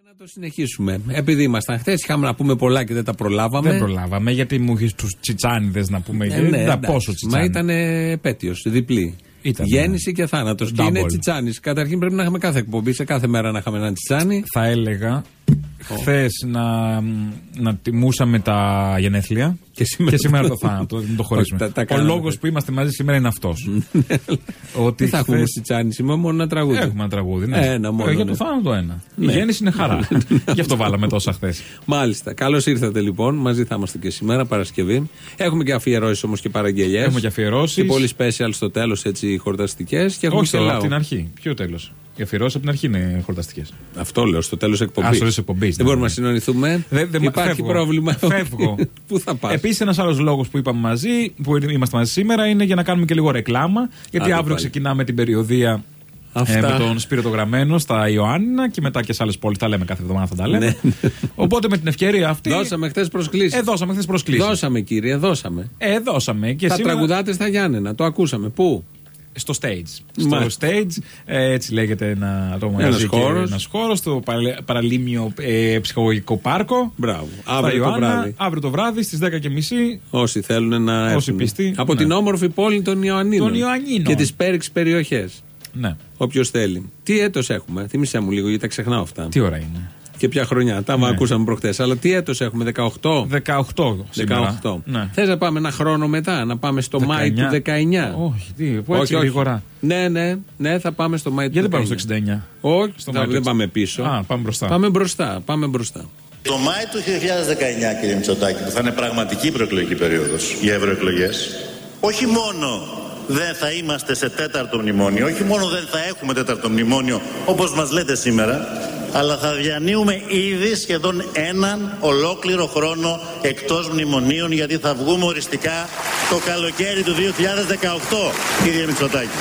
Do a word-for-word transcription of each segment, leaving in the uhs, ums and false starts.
Να το συνεχίσουμε. Επειδή ήμασταν χθες, είχαμε να πούμε πολλά και δεν τα προλάβαμε. Δεν προλάβαμε, γιατί μου είχες τους τσιτσάνιδες να πούμε. Ε, ναι, τα πόσο τσιτσάνι. Μα ήταν επέτειος, διπλή. Ήταν, γέννηση και θάνατος. Και είναι τσιτσάνης. Καταρχήν πρέπει να είχαμε κάθε εκπομπή, σε κάθε μέρα να είχαμε έναν τσιτσάνι. Θα έλεγα χθες να, να τιμούσαμε τα γενέθλια και σήμερα, και σήμερα το θάνατο. Δεν το χωρίσουμε. Τα, τα Ο λόγος που είμαστε μαζί σήμερα είναι αυτός. Ότι θα έχουμε τσιτσάνι σήμερα, μόνο ένα τραγούδι. Έχουμε ένα τραγούδι. Ναι. Ένα μόνο. Για το θάνατο ένα. Ναι. Η γέννηση είναι χαρά. Γι' αυτό βάλαμε τόσα χθες. Μάλιστα. Καλώς ήρθατε λοιπόν. Μαζί θα είμαστε και σήμερα, Παρασκευή. Έχουμε και αφιερώσεις όμως και παραγγελιές. Έχουμε και αφιερώσεις. Και πολύ special στο τέλος, έτσι χορταστικές. Όχι τώρα, από την αρχή. Ποιο τέλος? Οι αφιερώσεις από την αρχή είναι χορταστικές. Αυτό λέω, στο τέλος εκπομπής. Α, στο τέλος εκπομπής. Δεν μπορούμε να συνονιθούμε. Δεν, δεν, Υπάρχει φεύγω. πρόβλημα. Φεύγω. Πού θα πας? Επίσης, ένας άλλος λόγος που είπαμε μαζί, που είμαστε μαζί σήμερα, είναι για να κάνουμε και λίγο ρεκλάμα. Γιατί Άντε αύριο πάλι. Ξεκινάμε την περιοδία ε, με τον Σπύρο το Γραμμένο στα Ιωάννινα και μετά και σε άλλες πόλεις. Τα λέμε κάθε εβδομάδα, θα τα λέμε. Οπότε με την ευκαιρία αυτή. Δώσαμε χθες προσκλήσεις. Ε, δώσαμε χθες προσκλήσεις. Δώσαμε, κύριε, δώσαμε. Ε, δώσαμε. Και θα σήμερα... τραγουδάτε στα Γιάννενα. Το ακούσαμε. Πού? Στο stage. Στο stage, ε, έτσι λέγεται ένα το ένας χώρος. Ένας χώρος, στο Παραλίμιο ε, Ψυχολογικό Πάρκο. Μπράβο. Αύριο Ιωάννα, το βράδυ. Αύριο το βράδυ στις δέκα και μισή. Όσοι θέλουν να έρθουν. Όσοι πιστοί. Από ναι. την όμορφη πόλη των Ιωαννίνων. Των Ιωαννίνων. Και τις πέριξ περιοχές. Ναι. Όποιος θέλει. Τι έτος έχουμε? Θύμισέ μου λίγο, γιατί τα ξεχνάω αυτά. Τι ώρα είναι? Και ποια χρονιά, τα ναι. ακούσαμε προχτές. Αλλά τι έτος έχουμε, δεκαοκτώ. δεκαοκτώ. δεκαοκτώ. Ναι. Θες να πάμε ένα χρόνο μετά, να πάμε στο Μάη του δεκαεννιά? Όχι, τι, που έτσι όχι, γρήγορα. Ναι, ναι, ναι, θα πάμε στο Μάη του Γιατί δεκαεννιά. Γιατί πάμε στο εξήντα εννιά? Όχι, στο θα, δεν πάμε πίσω. Α, πάμε μπροστά. Πάμε μπροστά, πάμε μπροστά. Το Μάη του δύο χιλιάδες δεκαεννιά, κύριε Μητσοτάκη, που θα είναι πραγματική προεκλογική περίοδος για ευρωεκλογές, όχι μόνο δεν θα είμαστε σε τέταρτο μνημόνιο, όχι μόνο δεν θα έχουμε τέταρτο μνημόνιο όπως μας λέτε σήμερα, αλλά θα διανύουμε ήδη σχεδόν έναν ολόκληρο χρόνο εκτός μνημονίων, γιατί θα βγούμε οριστικά το καλοκαίρι του δύο χιλιάδες δεκαοκτώ, κύριε Μητσοτάκη.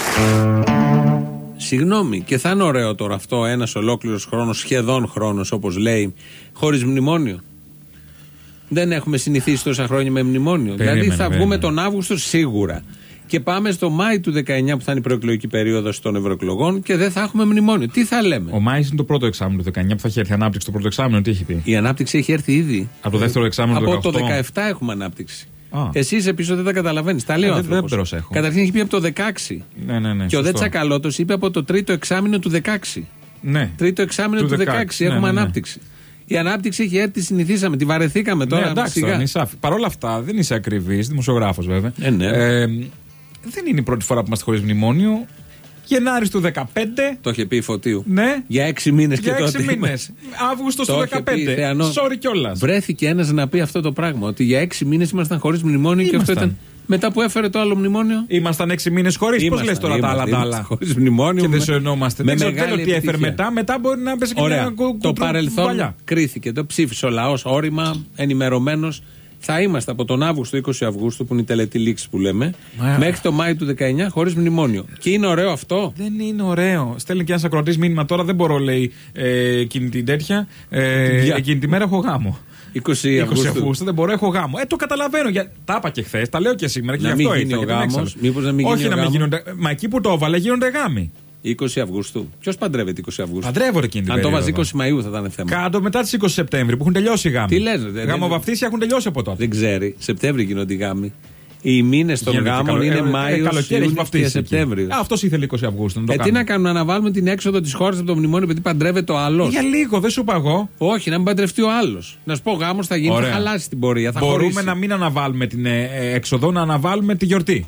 Συγγνώμη, και θα είναι ωραίο τώρα αυτό, ένας ολόκληρος χρόνος, σχεδόν χρόνος όπως λέει, χωρίς μνημόνιο. Δεν έχουμε συνηθίσει τόσα χρόνια με μνημόνιο. Περίμενε, δηλαδή θα περίμενε. βγούμε τον Αύγουστο σίγουρα. Και πάμε στο Μάη του δεκαεννιά που θα είναι η προεκλογική περίοδος των ευρωεκλογών και δεν θα έχουμε μνημόνιο. Τι θα λέμε? Ο Μάης είναι το πρώτο εξάμηνο του δεκαεννιά που θα έχει έρθει ανάπτυξη. Το πρώτο εξάμηνο, τι έχει πει? Η ανάπτυξη έχει έρθει ήδη. Από το δεύτερο εξάμηνο του δεκαοκτώ. Από το δεκαεπτά έχουμε ανάπτυξη. Α. Εσύ είσαι πίσω, δεν τα καταλαβαίνεις. Τα λέει ο άνθρωπος. Καταρχήν έχει πει από το δεκαέξι. Ναι, ναι, ναι, και ο Δε Τσακαλώτος είπε από το τρίτο εξάμηνο του δεκαέξι. Ναι. Τρίτο εξάμηνο του, του δεκαέξι έχουμε ναι, ναι, ναι. ανάπτυξη. Η ανάπτυξη έχει έρθει, τη συνηθίσαμε, τη βαρεθήκαμε τώρα. Ναι, εντάξει, τώρα, παρ' όλα αυτά δεν είσαι ακριβής, δημοσιογράφος βέβαια. Ε, ναι. ε, δεν είναι η πρώτη φορά που είμαστε χωρίς μνημόνιο. Γενάρης του δεκαπέντε. Το είχε πει η Φωτίου. Ναι. Για έξι μήνες και τότε. Για έξι μήνες. Αύγουστος του δεκαπέντε. Sorry κιόλας. Βρέθηκε ένας να πει αυτό το πράγμα. Ότι για έξι μήνες ήμασταν χωρίς μνημόνιο. Ήμασταν. Και αυτό ήταν. Μετά που έφερε το άλλο μνημόνιο. Ήμασταν έξι μήνες χωρίς. Πώς λες τώρα τα άλλα τα άλλα? Χωρίς μνημόνιο. Και δεν σου εννοούμαστε. Δεν ξέρω τι έφερε μετά. Μετά μπορεί να πέσει και μια κουκ. Το παρελθόν κρίθηκε. Το ψήφισε ο λαός όρημα, ενημερωμένος. Θα είμαστε από τον Αύγουστο, είκοσι Αυγούστου, που είναι η τελετή λήξη που λέμε, Μα... μέχρι το Μάη του δεκαεννιά χωρίς μνημόνιο. Και είναι ωραίο αυτό? Δεν είναι ωραίο. Στέλνει και ένας ακροατής μήνυμα τώρα, δεν μπορώ, λέει, ε, εκείνη την τέτοια. Ε, Για... Εκείνη τη μέρα έχω γάμο. είκοσι Αυγούστου. Δεν μπορώ, έχω γάμο. Ε, το καταλαβαίνω. Για... Τα είπα και χθες, τα λέω και σήμερα και να γι' αυτό γίνει ο γάμος. Μήπως να μην γίνει Όχι ο να μην γίνονται. Μα εκεί που το έβαλε γίνονται γάμοι. είκοσι Αυγούστου. Ποιος παντρεύεται είκοσι Αυγούστου? Παντρεύονται εκείνη την περίοδο. Αν το βάζει είκοσι Μαΐου θα ήταν θέμα. Κάτω μετά τις είκοσι Σεπτέμβρη που έχουν τελειώσει οι γάμοι. Τι λες, δε, γαμοβαφτίσια έχουν τελειώσει από τότε. Δεν ξέρει. Σεπτέμβρη γίνονται οι γάμοι. Οι μήνες των γάμων είναι Μάιος, Ιούνιος και Σεπτέμβριος. Αυτός ήθελε είκοσι Αυγούστου. Ε, τι να κάνουμε, να αναβάλουμε την έξοδο της χώρας από το μνημόνιο επειδή παντρεύεται ο άλλος? Για λίγο, δεν σου είπα εγώ. Όχι, να μην παντρευτεί ο άλλος. Να σου πω, ο γάμος θα γίνει, Ωραία. θα χαλάσει την πορεία. Θα Μπορούμε χωρίσει. να μην αναβάλουμε την ε, έξοδο, να αναβάλουμε τη γιορτή.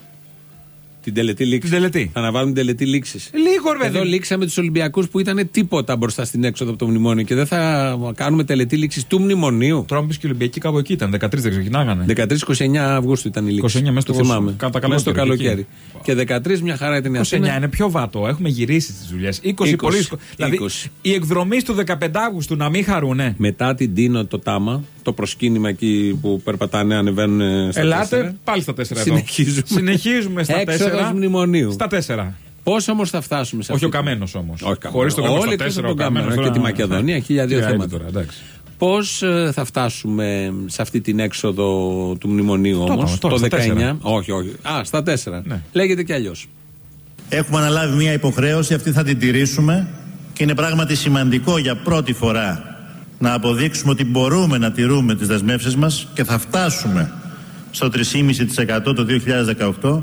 Την τελετή λήξη. Την τελετή. Θα αναβάλουν την τελετή λήξη. Λίγο, ρε. Εδώ λήξαμε τους Ολυμπιακούς που ήταν τίποτα μπροστά στην έξοδο από το μνημόνιο και δεν θα κάνουμε τελετή λήξη του μνημονίου. Τώρα μου πει και οι Ολυμπιακοί κάπου εκεί ήταν. δεκατρείς δεν ξεκινάγανε. δεκατρείς είκοσι εννιά Αυγούστου ήταν η λήξη. είκοσι εννιά μέσα το θυμάμαι. Κατά στο καλοκαίρι. Και δεκατρείς μια χαρά ήταν η Αθήνα. είκοσι εννιά είναι πιο βατό. Έχουμε γυρίσει τις δουλειές. είκοσι, είκοσι, είκοσι. Δηλαδή οι εκδρομείς του δεκαπέντε Αυγούστου να μην χαρούνε. Μετά την Τίνο το Τάμα, το προσκύνημα εκεί που περπατάνε, ανεβαίνουν στα Ελάτε τέσσερα. Πάλι στα τέσσερα εδώ. Συνεχίζουμε. Συνεχίζουμε στα τέσσερα. Μνημονίου. Στα τέσσερα. Πώς όμως θα φτάσουμε σε αυτό? Όχι αυτή... ο Καμένος όμως. Χωρίς τον Όλοι εκτός από τον Καμένο και τη Μακεδονία, χίλια δύο θέματα. Πώς θα φτάσουμε σε αυτή την έξοδο του μνημονίου όμως το δεκαεννιά? Όχι, όχι. Α, στα τέσσερα. Ναι. Λέγεται κι αλλιώς. Έχουμε αναλάβει μια υποχρέωση, αυτή θα την τηρήσουμε. Και είναι πράγματι σημαντικό για πρώτη φορά να αποδείξουμε ότι μπορούμε να τηρούμε τις δεσμεύσεις μας και θα φτάσουμε στο τρία κόμμα πέντε τοις εκατό το δύο χιλιάδες δεκαοκτώ.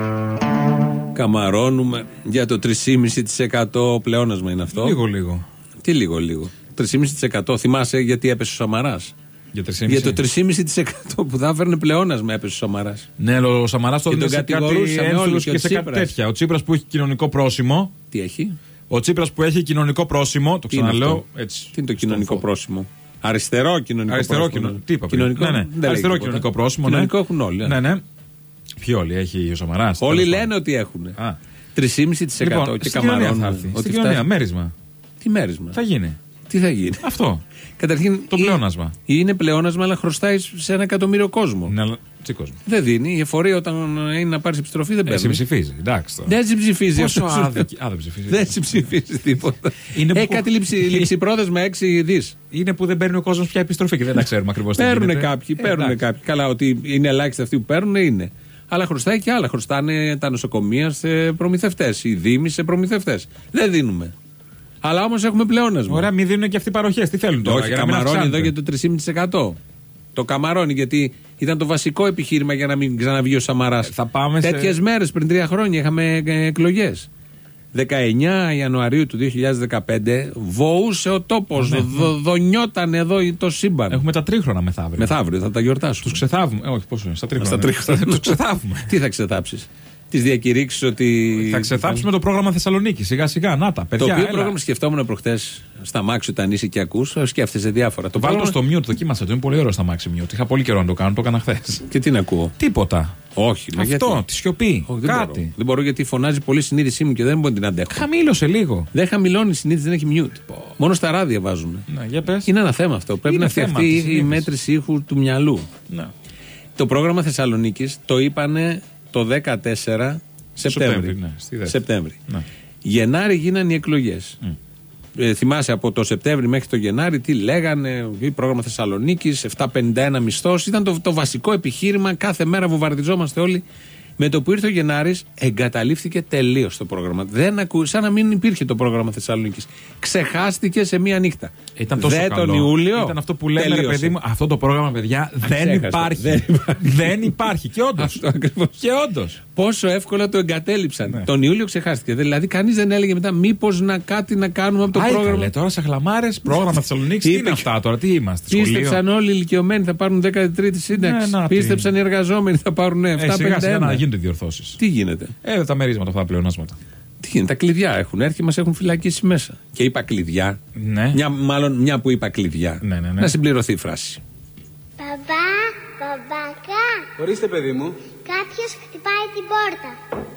Καμαρώνουμε για το τρία κόμμα πέντε τοις εκατό πλεόνασμα είναι αυτό. Λίγο λίγο. Τι λίγο λίγο. τρία κόμμα πέντε τοις εκατό θυμάσαι γιατί έπεσε ο Σαμαράς. Για, για το τρία κόμμα πέντε τοις εκατό που θα έφερνε πλεόνασμα έπεσε ο Σαμαράς. Ναι, ο Σαμαράς το έδινε σε κάτι έμφυλους και, και σε κάτι τέτοια. Ο Τσίπρας που έχει κοινωνικό πρόσημο. Τι έχει? Ο Τσίπρας που έχει κοινωνικό πρόσημο. Το ξαναλέω έτσι. Τι είναι το κοινωνικό πρόσημο? Αριστερό κοινωνικό αριστερό πρόσημο. Κοινο... Τι είπα κοινωνικό, ναι, ναι. Αριστερό κοινωνικό πρόσημο. Κοινωνικό ναι. έχουν όλοι. Ναι, ναι. Ποιοι όλοι, έχει ο Σαμαράς. Όλοι λένε ότι έχουν. τρία κόμμα πέντε τοις εκατό λοιπόν, και καμαρώνουν. Στην κοινωνία, μέρισμα. Τι μέρισμα? Θα γίνει. Τι θα γίνει? Αυτό. Καταρχήν. Το πλεόνασμα. Είναι πλεόνασμα, αλλά χρωστάει σε ένα εκατομμύριο κόσμο. Ναι, αλλά τι κόσμο? Δεν δίνει. Η εφορία όταν είναι να πάρει επιστροφή δεν παίρνει. Δεν συμψηφίζει. Εντάξει. Δεν συμψηφίζει. Πόσο άδικη. Α, δεν ψηφίζει. Δεν συμψηφίζει τίποτα. Είναι Έχει κάτι ληψιπρόθεσμα έξι δις. Είναι που δεν παίρνει ο κόσμο πια επιστροφή και δεν τα ξέρουμε ακριβώς τι γίνεται. Παίρνουν κάποιοι. Παίρνουν κάποιοι. Καλά, ότι είναι ελάχιστοι αυτοί που παίρνουν είναι. Αλλά χρωστάει και άλλα. Χρωστάνε τα νοσοκομεία σε προμηθευτές. Οι δήμοι σε προμηθευτές. Δεν δίνουμε. Αλλά όμως έχουμε πλεόνασμα. Ωραία, μην δίνουν και αυτοί παροχές. Τι θέλουν τώρα? Όχι, καμαρώνει εδώ για το τρία κόμμα πέντε τοις εκατό. Το καμαρώνει γιατί ήταν το βασικό επιχείρημα για να μην ξαναβγεί ο Σαμαράς. Ε, Τέτοιες σε... μέρες πριν τρία χρόνια είχαμε εκλογές. δεκαεννιά Ιανουαρίου του δύο χιλιάδες δεκαπέντε βοούσε ο τόπος. Ναι, δο, ναι. Δονιόταν εδώ το σύμπαν. Έχουμε τα τρίχρονα μεθαύριο. Μεθαύριο θα τα γιορτάσουμε. Τους ξεθάβουμε. Ε, όχι, πόσο είναι. Στα τρίχρονα. Στα τρίχρονα. Τους ξεθάβουμε. Τι θα ξεθάψεις? Τις διακηρύξεις ότι. Θα ξεθάψουμε το πρόγραμμα Θεσσαλονίκη. Σιγά σιγά. Να τα παιδιά. Το οποίο έλα. πρόγραμμα σκεφτόμουν προχτές στα μάξι όταν είσαι και ακούς. Σκέφτεσαι διάφορα. Το βάλω στο mute, δοκίμασα το. Είναι πολύ ωραίο στα μάξι mute. Είχα πολύ καιρό να το κάνω. Το έκανα χθες. Και τι να ακούω? Τίποτα. Όχι. Αυτό, γιατί? Τη σιωπή. Όχι, δεν κάτι. Μπορώ. Δεν μπορώ γιατί φωνάζει πολύ η συνείδησή μου και δεν μπορώ να την αντέχω. Χαμήλωσε λίγο. Δεν χαμηλώνει η συνείδηση, δεν έχει mute. Oh. Μόνο στα ράδια βάζουν. Να, για πες. Είναι ένα θέμα αυτό. Πρέπει είναι να φτιαχτεί η μέτρηση ήχου του μυαλού. Να. Το πρόγραμμα Θεσσαλονίκης το είπανε το δεκατέσσερα Σεπτέμβρη. Ναι, Σεπτέμβρη. Ναι. Γενάρη γίνανε οι εκλογές. Mm. Ε, θυμάσαι από το Σεπτέμβρη μέχρι το Γενάρη τι λέγανε, πρόγραμμα Θεσσαλονίκης, επτακόσια πενήντα ένα μισθός. Ήταν το, το βασικό επιχείρημα. Κάθε μέρα βομβαρδιζόμαστε όλοι. Με το που ήρθε ο Γενάρης, εγκαταλείφθηκε τελείως το πρόγραμμα. Δεν ακού, σαν να μην υπήρχε το πρόγραμμα Θεσσαλονίκης. Ξεχάστηκε σε μία νύχτα. Ήταν τόσο Δε καλό. Τον Ιούλιο. Ήταν αυτό που λέμε, ρε παιδί μου, αυτό το πρόγραμμα, παιδιά, δεν υπάρχει. Δεν υπάρχει. δεν υπάρχει. Και όντως. Και όντως. Πόσο εύκολα το εγκατέλειψαν. Ναι. Τον Ιούλιο ξεχάστηκε. Δηλαδή, κανείς δεν έλεγε μετά, μήπως να κάτι να κάνουμε από το Άι, πρόγραμμα. Καλέ, τώρα σε χλαμάρες, πρόγραμμα Θεσσαλονίκης, τι είναι αυτά τώρα, τι είμαστε? Πίστεψαν όλοι οι ηλικιωμένοι θα πάρουν δέκατη τρίτη σύνταξη. Ναι, πίστεψαν οι εργαζόμενοι θα πάρουν επτακόσια πενήντα ένα. Να γίνονται διορθώσεις. Τι γίνεται? Ε, τα μερίσματα αυτά, τα πλεονάσματα. Τι γίνεται? Τα κλειδιά έχουν έρθει και μας έχουν φυλακίσει μέσα. Και είπα κλειδιά. Ναι. Μια, μάλλον μια που είπα κλειδιά. Ναι, ναι, ναι. Να συμπληρωθεί η φράση. Μπαμπά, μπαμπάκα. Ορίστε, παιδί μου. Κάποιος χτυπάει την πόρτα.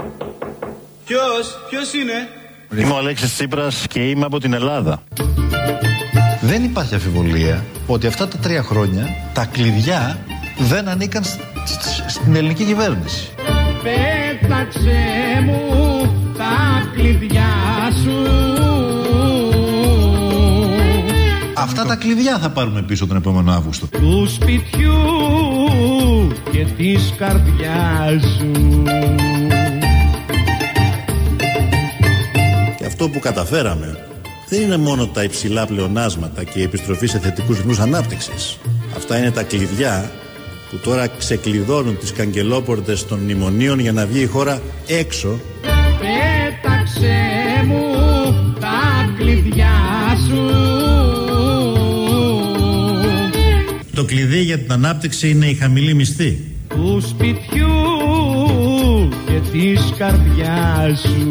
Ποιος, ποιος είναι? Είμαι ο Αλέξης Τσίπρας και είμαι από την Ελλάδα. Δεν υπάρχει αμφιβολία ότι αυτά τα τρία χρόνια τα κλειδιά δεν ανήκαν στην ελληνική κυβέρνηση. Πέταξε μου τα κλειδιά σου. Αυτά τα κλειδιά θα πάρουμε πίσω τον επόμενο Αύγουστο. Του σπιτιού και της καρδιάς σου. Και αυτό που καταφέραμε δεν είναι μόνο τα υψηλά πλεονάσματα και η επιστροφή σε θετικούς ρυθμούς ανάπτυξης. Αυτά είναι τα κλειδιά που τώρα ξεκλειδώνουν τις καγκελόπορτες των μνημονίων για να βγει η χώρα έξω. Πέταξε μου τα κλειδιά σου. Το κλειδί για την ανάπτυξη είναι η χαμηλή μισθή. Του σπιτιού και της καρδιάς σου.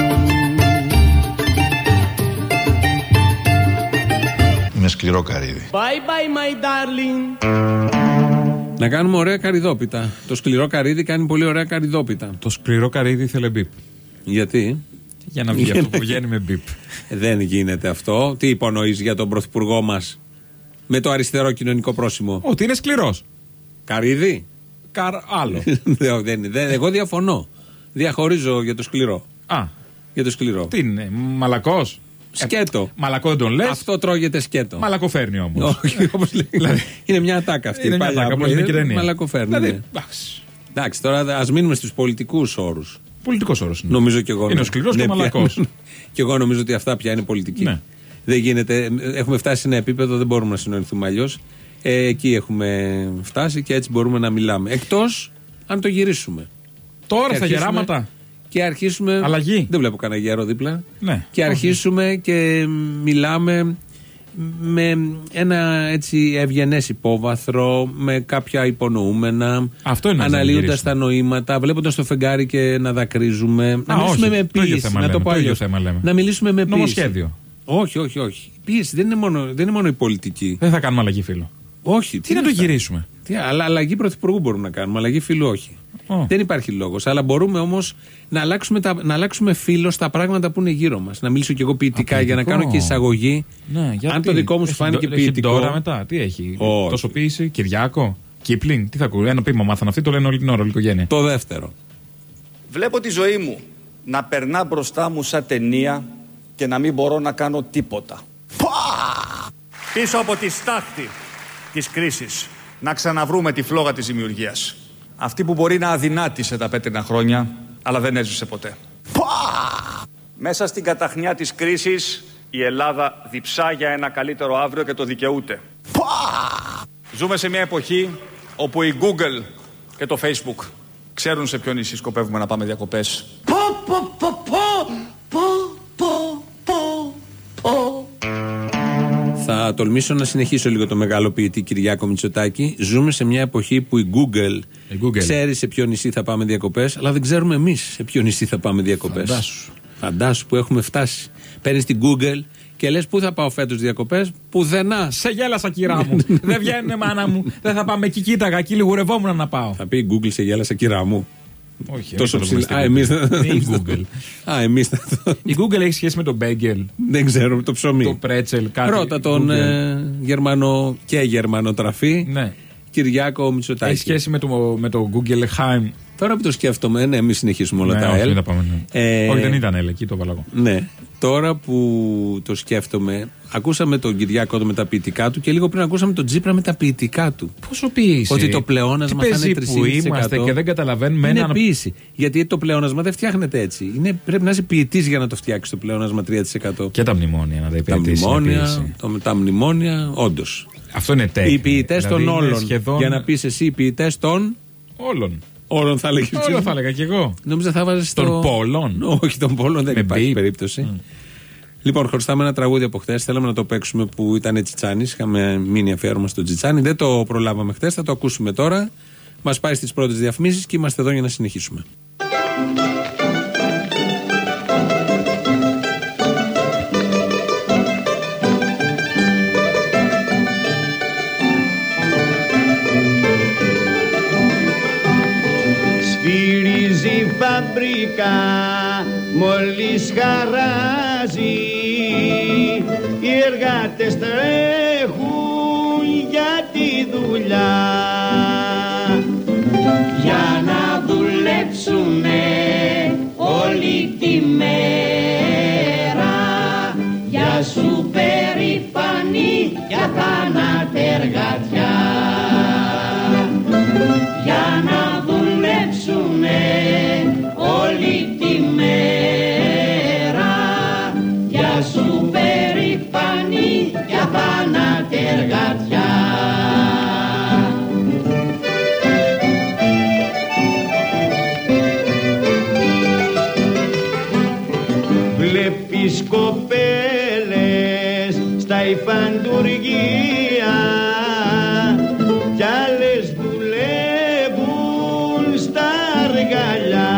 Με σκληρό καρύδι. Bye bye my darling. Να κάνουμε ωραία καρυδόπιτα. Το σκληρό καρύδι κάνει πολύ ωραία καρυδόπιτα. Το σκληρό καρύδι ήθελε μπιπ. Γιατί? Για να βγει αυτό που βγαίνει με μπιπ. Δεν γίνεται αυτό. Τι υπονοείς για τον πρωθυπουργό μας με το αριστερό κοινωνικό πρόσημο? Ότι είναι σκληρός. Καρύδι. Καρ... Άλλο. δεν, δεν, εγώ διαφωνώ. Διαχωρίζω για το σκληρό. Α. Για το σκληρό. Τι είναι, μαλακός? Σκέτο. Ε, μαλακό δεν τον λες. Αυτό τρώγεται σκέτο. Μαλακοφέρνει όμως. Όχι, όπως λέει. Δηλαδή, είναι μια ατάκα αυτή. Είναι μια ατάκα, όπως είναι και ταινία. Μαλακοφέρνει. Δηλαδή, ναι. Εντάξει, τώρα ας μείνουμε στους πολιτικούς όρους. Πολιτικός όρος είναι. Νομίζω και εγώ. Είναι ο σκληρός και ο μαλακός. Και εγώ νομίζω ότι αυτά πια είναι πολιτική. Ναι. Δεν γίνεται. Έχουμε φτάσει σε ένα επίπεδο, δεν μπορούμε να συνοηθούμε αλλιώς. Ε, εκεί έχουμε φτάσει και έτσι μπορούμε να μιλάμε. Εκτός αν το γυρίσουμε. Τώρα και στα γεράματα. Και αρχίσουμε. Αλλαγή. Δεν βλέπω κανένα γέρο δίπλα. Ναι. Και αρχίσουμε όχι. Και μιλάμε με ένα έτσι ευγενές υπόβαθρο, με κάποια υπονοούμενα. Αυτό είναι. Αναλύοντας τα νοήματα, βλέποντας το φεγγάρι και να δακρύζουμε. Α, να μιλήσουμε όχι. με πίεση. Να το πω αλλιώς. Να μιλήσουμε με πίεση. Νομοσχέδιο. Όχι, όχι, όχι. Η πίεση δεν είναι, μόνο, δεν είναι μόνο η πολιτική. Δεν θα κάνουμε αλλαγή φίλου. Όχι. Τι, τι να το γυρίσουμε. Τι, αλλά αλλαγή πρωθυπουργού μπορούμε να κάνουμε. Αλλαγή φίλου όχι. Oh. Δεν υπάρχει λόγος. Αλλά μπορούμε όμως να αλλάξουμε, τα, να αλλάξουμε φίλο στα πράγματα που είναι γύρω μας. Να μιλήσω κι εγώ ποιητικά για να κάνω και εισαγωγή. Ναι, αν το δικό μου σου φάνηκε ποιητικό. Τώρα μετά, τι έχει. Oh. Τόσο ποίηση, Κυριάκο, Κίπλινγκ. Τι θα ακούω. Ένα ποίημα μάθαν αυτοί, το λένε όλη την ώρα, όλη η οικογένεια. Το δεύτερο. Βλέπω τη ζωή μου να περνά μπροστά μου σαν ταινία και να μην μπορώ να κάνω τίποτα. Πίσω από τη στάχτη της κρίσης να ξαναβρούμε τη φλόγα της δημιουργίας. Αυτή που μπορεί να αδυνάτησε τα πέτρινα χρόνια, αλλά δεν έζησε ποτέ. Μέσα στην καταχνιά της κρίσης, η Ελλάδα διψά για ένα καλύτερο αύριο και το δικαιούται. Ζούμε σε μια εποχή όπου η Google και το Facebook ξέρουν σε ποιο νησί σκοπεύουμε να πάμε διακοπές. Πω, πω, πω, πω, πω, πω, πω, πω. Θα τολμήσω να συνεχίσω λίγο το μεγάλο ποιητή Κυριάκο Μητσοτάκη. Ζούμε σε μια εποχή που η Google, η Google ξέρει σε ποιο νησί θα πάμε διακοπές, αλλά δεν ξέρουμε εμείς σε ποιο νησί θα πάμε διακοπές. Φαντάσου. Φαντάσου που έχουμε φτάσει. Παίρνεις την Google και λες πού θα πάω φέτος διακοπές, πουθενά. Σε γέλασα, κυρά μου. Δεν βγαίνουνε, μάνα μου. Δεν θα πάμε εκεί, κοίταγα, εκεί λιγουρευόμουν να πάω. Θα πει η Google σε γέλασα, κυρά μου. Όχι, τόσο ψηλά. Α, εμείς θα... η Google. Α, εμείς θα... Η Google έχει σχέση με το bagel. Δεν ξέρω, το ψωμί. Το πρέτσελ, κάτι. Ρώτα τον ε, Γερμανο και Γερμανοτραφή. Ναι. Κυριάκο Μητσοτάκη. Έχει σχέση με το, με το Guggenheim. Τώρα που το σκέφτομαι, ναι, εμείς συνεχίσουμε όλα ναι, τα όχι, ελ. Τα πάμε, ναι. ε, όχι, δεν ήταν ελ, εκεί το βάλα εγώ. Ναι. Τώρα που το σκέφτομαι, ακούσαμε τον Κυριάκο με τα ποιητικά του και λίγο πριν ακούσαμε τον Τσίπρα με τα ποιητικά του. Πόσο ποίηση. Ότι το πλεόνασμα θα είναι τρία κόμμα πέντε τοις εκατό. Που είμαστε και δεν καταλαβαίνουμε. Είναι έναν... ποίηση. Γιατί το πλεόνασμα δεν φτιάχνεται έτσι. Είναι, πρέπει να είσαι ποιητής για να το φτιάξει το πλεόνασμα τρία τοις εκατό. Και τα μνημόνια να τα υπηρετήσει. Τα μνημόνια, το, τα μνημόνια, όντως. Αυτό είναι τέχνη. Οι ποιητές δηλαδή των όλων. Σχεδόν... Για να πεις εσύ οι ποιητές των όλων. Όλων θα έλεγε. Όλων θα έλεγα κι εγώ. Νόμιζα θα βάζεις των το... πόλων. Όχι, των πόλων δεν με υπάρχει μπι. περίπτωση. Mm. Λοιπόν, χρωστάμε ένα τραγούδι από χτες. Θέλαμε να το παίξουμε που ήταν Τσιτσάνης. Είχαμε μείνει αφιέρωμα στο Τσιτσάνη. Δεν το προλάβαμε χτες. Θα το ακούσουμε τώρα. Μας πάει στις πρώτες διαφημίσεις και είμαστε εδώ για να συνεχίσουμε. Σφυρίζει φαμπρικά μόλις χαράζει, οι εργάτες τρέχουν για τη δουλειά, για να δουλέψουνε όλη τη μέρα, για σου περήφανη, για θανάτεργατιά, για να δουλέψουνε όλη τη μέρα, για σου περήφανη, για θανάτεργατιά. Βλέπεις κοπέλες στα υφαντουργία κι άλλες δουλεύουν στα αργαλιά,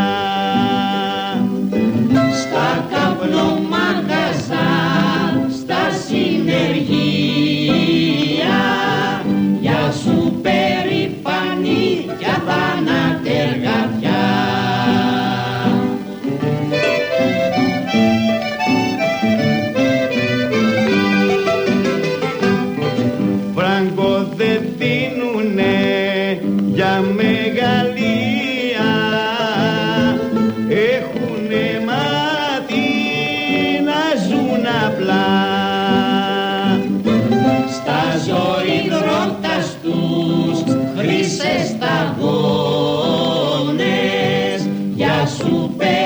στα καπνομάγαζα, στα συνεργεία, για σου περήφανη, για θανάτεργατιά. Φράγκο δεν δίνουνε για μεγαλεία, έχουνε μάθει να ζουν απλά, στα ζωηδρότας τους χρυσές σταγόνες, για σου περίφανη,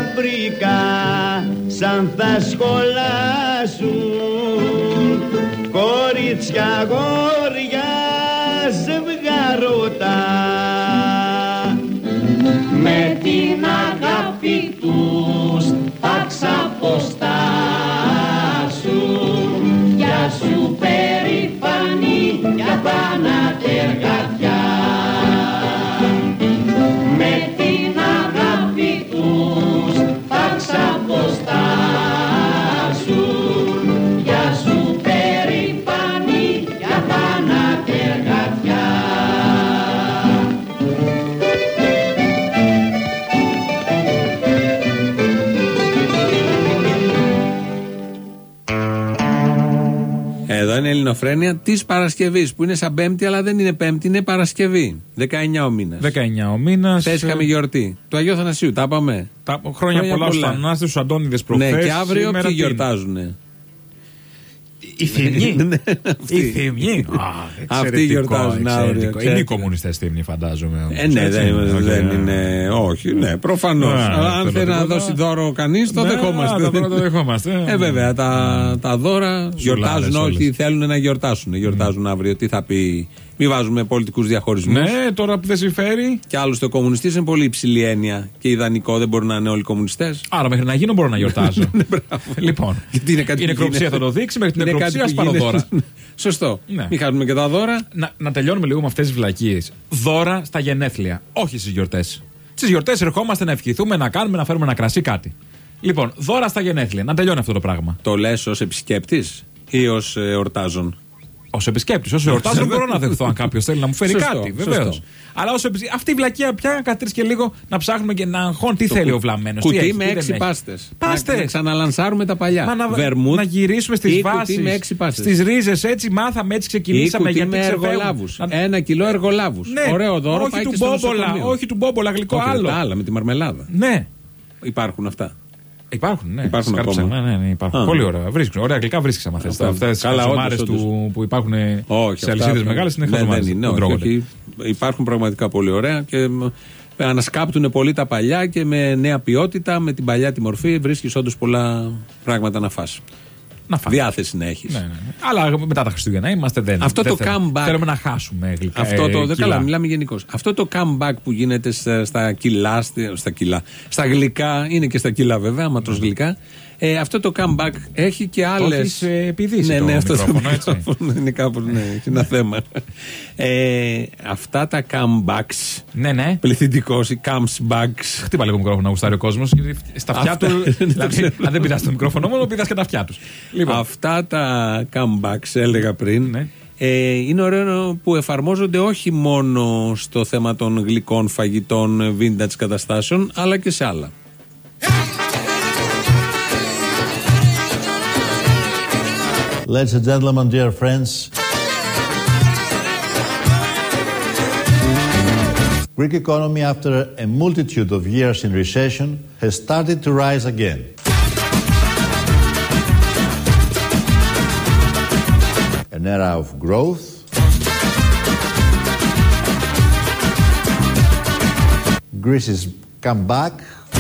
παπρικά σαν θα σχολάσουν, κορίτσια αγόρια ζευγαρωτά. Με την αγάπη τους θα ξαποστάσουν, για σου περήφανη για πανατεργατιά. Με την αγάπη τους θα ξαποστάσουν, για σου περήφανη για πανατεργατιά. Εδώ είναι η Ελληνοφρένεια της Παρασκευής, που είναι σαν Πέμπτη, αλλά δεν είναι Πέμπτη, είναι Παρασκευή. δεκαεννιά ο μήνας. δεκαεννιά ο μήνας. Χθες είχαμε γιορτή του Αγίου Θανασίου, τα είπαμε. Τα χρόνια, χρόνια πολλά στους Ανάστες, στους Αντώνιδες προχθές. Ναι, και αύριο ποιοι γιορτάζουνε? Οι Θήμιοι. Οι Θήμιοι. Αυτοί γιορτάζουν αύριο. Είναι οι κομμουνιστές Θήμιοι, φαντάζομαι. Ε, ναι, δεν είναι. Όχι, ναι, προφανώς. Αλλά αν θέλει να δώσει δώρο κανείς, το δεχόμαστε. Το δεχόμαστε. Ε, βέβαια, τα δώρα γιορτάζουν. Όχι, θέλουν να γιορτάσουν. Γιορτάζουν αύριο. Τι θα πει? Μην βάζουμε πολιτικούς διαχωρισμούς. Ναι, τώρα που δεν συμφέρει. Και άλλωστε ο κομμουνιστής είναι πολύ υψηλή έννοια και ιδανικό, δεν μπορούν να είναι όλοι κομμουνιστές. Άρα μέχρι να γίνω μπορώ να γιορτάζω. Λοιπόν, η νεκροψία θα το δείξει, μέχρι την νεκροψία ας πάρω δώρα. Σωστό. Ναι. Μην χάνουμε και τα δώρα. Να, να τελειώνουμε λίγο με αυτές τις βλακίες. Δώρα στα γενέθλια, όχι στις γιορτές. Στις γιορτές ερχόμαστε να ευχηθούμε, να κάνουμε, να φέρουμε ένα κρασί, κάτι. Λοιπόν, δώρα στα γενέθλια, να τελειώνει αυτό το πράγμα. Το λες ως επισκέπτης ή ως εορτάζων? Ως επισκέπτης, ως εορτάζων μπορώ να δεχθώ αν κάποιος θέλει να μου φέρει σωστό, κάτι, βεβαίως. Αλλά ως επισκέπτης, αυτή η βλακεία πια καθίσεις και λίγο να ψάχνουμε και να αγχώνει τι το θέλει ο βλαμμένος. Κουτί έχει, με έξι πάστες. Πάστες. Να ξαναλανσάρουμε τα παλιά. Μα να, Βερμούτ, να γυρίσουμε στις βάσεις, στις ρίζες, έτσι μάθαμε, έτσι ξεκινήσαμε. Κουτί με εργολάβους. Ένα κιλό εργολάβους. Ναι. Ωραίο δώρο, όχι πάει του και στο μπόμπολα, όχι του μπόμπολα, γλυκό άλλο. Άλλα με τη μαρμελάδα. Ναι. Υπάρχουν αυτά. Υπάρχουν, ναι. Υπάρχουν ακόμα. Ναι, ναι, υπάρχουν. Α. Πολύ ωραία. Βρίσκουν. Ωραία, αγγλικά βρίσκεις άμα θες. Αυτές τις χαζομάρες που υπάρχουν σε αλυσίδες μεγάλες είναι χαζομάρες. Δεν είναι. Υπάρχουν πραγματικά πολύ ωραία και ανασκάπτουν πολύ τα παλιά και με νέα ποιότητα, με την παλιά τη μορφή βρίσκεις όντως πολλά πράγματα να φας. Να διάθεση να έχεις. Ναι, ναι. Αλλά μετά τα Χριστούγεννα είμαστε δεν. Αυτό δεν το comeback. Θέλουμε να χάσουμε γλυκά. Αυτό το. Ε, καλά, μιλάμε γενικώς. Αυτό το comeback που γίνεται στα, στα κιλά, στα κιλά. Στα γλυκά, είναι και στα κιλά βέβαια, άμα τρως γλυκά. Ε, αυτό το comeback έχει και άλλες. Το έχεις επιδύσει ναι, το ναι, αυτό μικρόφωνο, το έτσι. είναι κάπως, ναι, έχει ένα θέμα. Ε, αυτά τα comebacks. Ναι, ναι. Πληθυντικός, οι comebacks. Χτύπα λίγο μικρόφωνο να γουστάρει ο κόσμος. Στα αυτιά του. Δηλαδή, αν δεν πηδάς το μικρόφωνο μόνο, πηδάς και τα αυτιά τους. Λοιπόν. Αυτά τα comebacks, έλεγα πριν. Ναι. Ε, είναι ωραίο που εφαρμόζονται όχι μόνο στο θέμα των γλυκών φαγητών vintage καταστάσεων, αλλά και σε άλλα. Ladies and gentlemen, dear friends, Greek economy, after a multitude of years in recession, has started to rise again. An era of growth, Greece's comeback,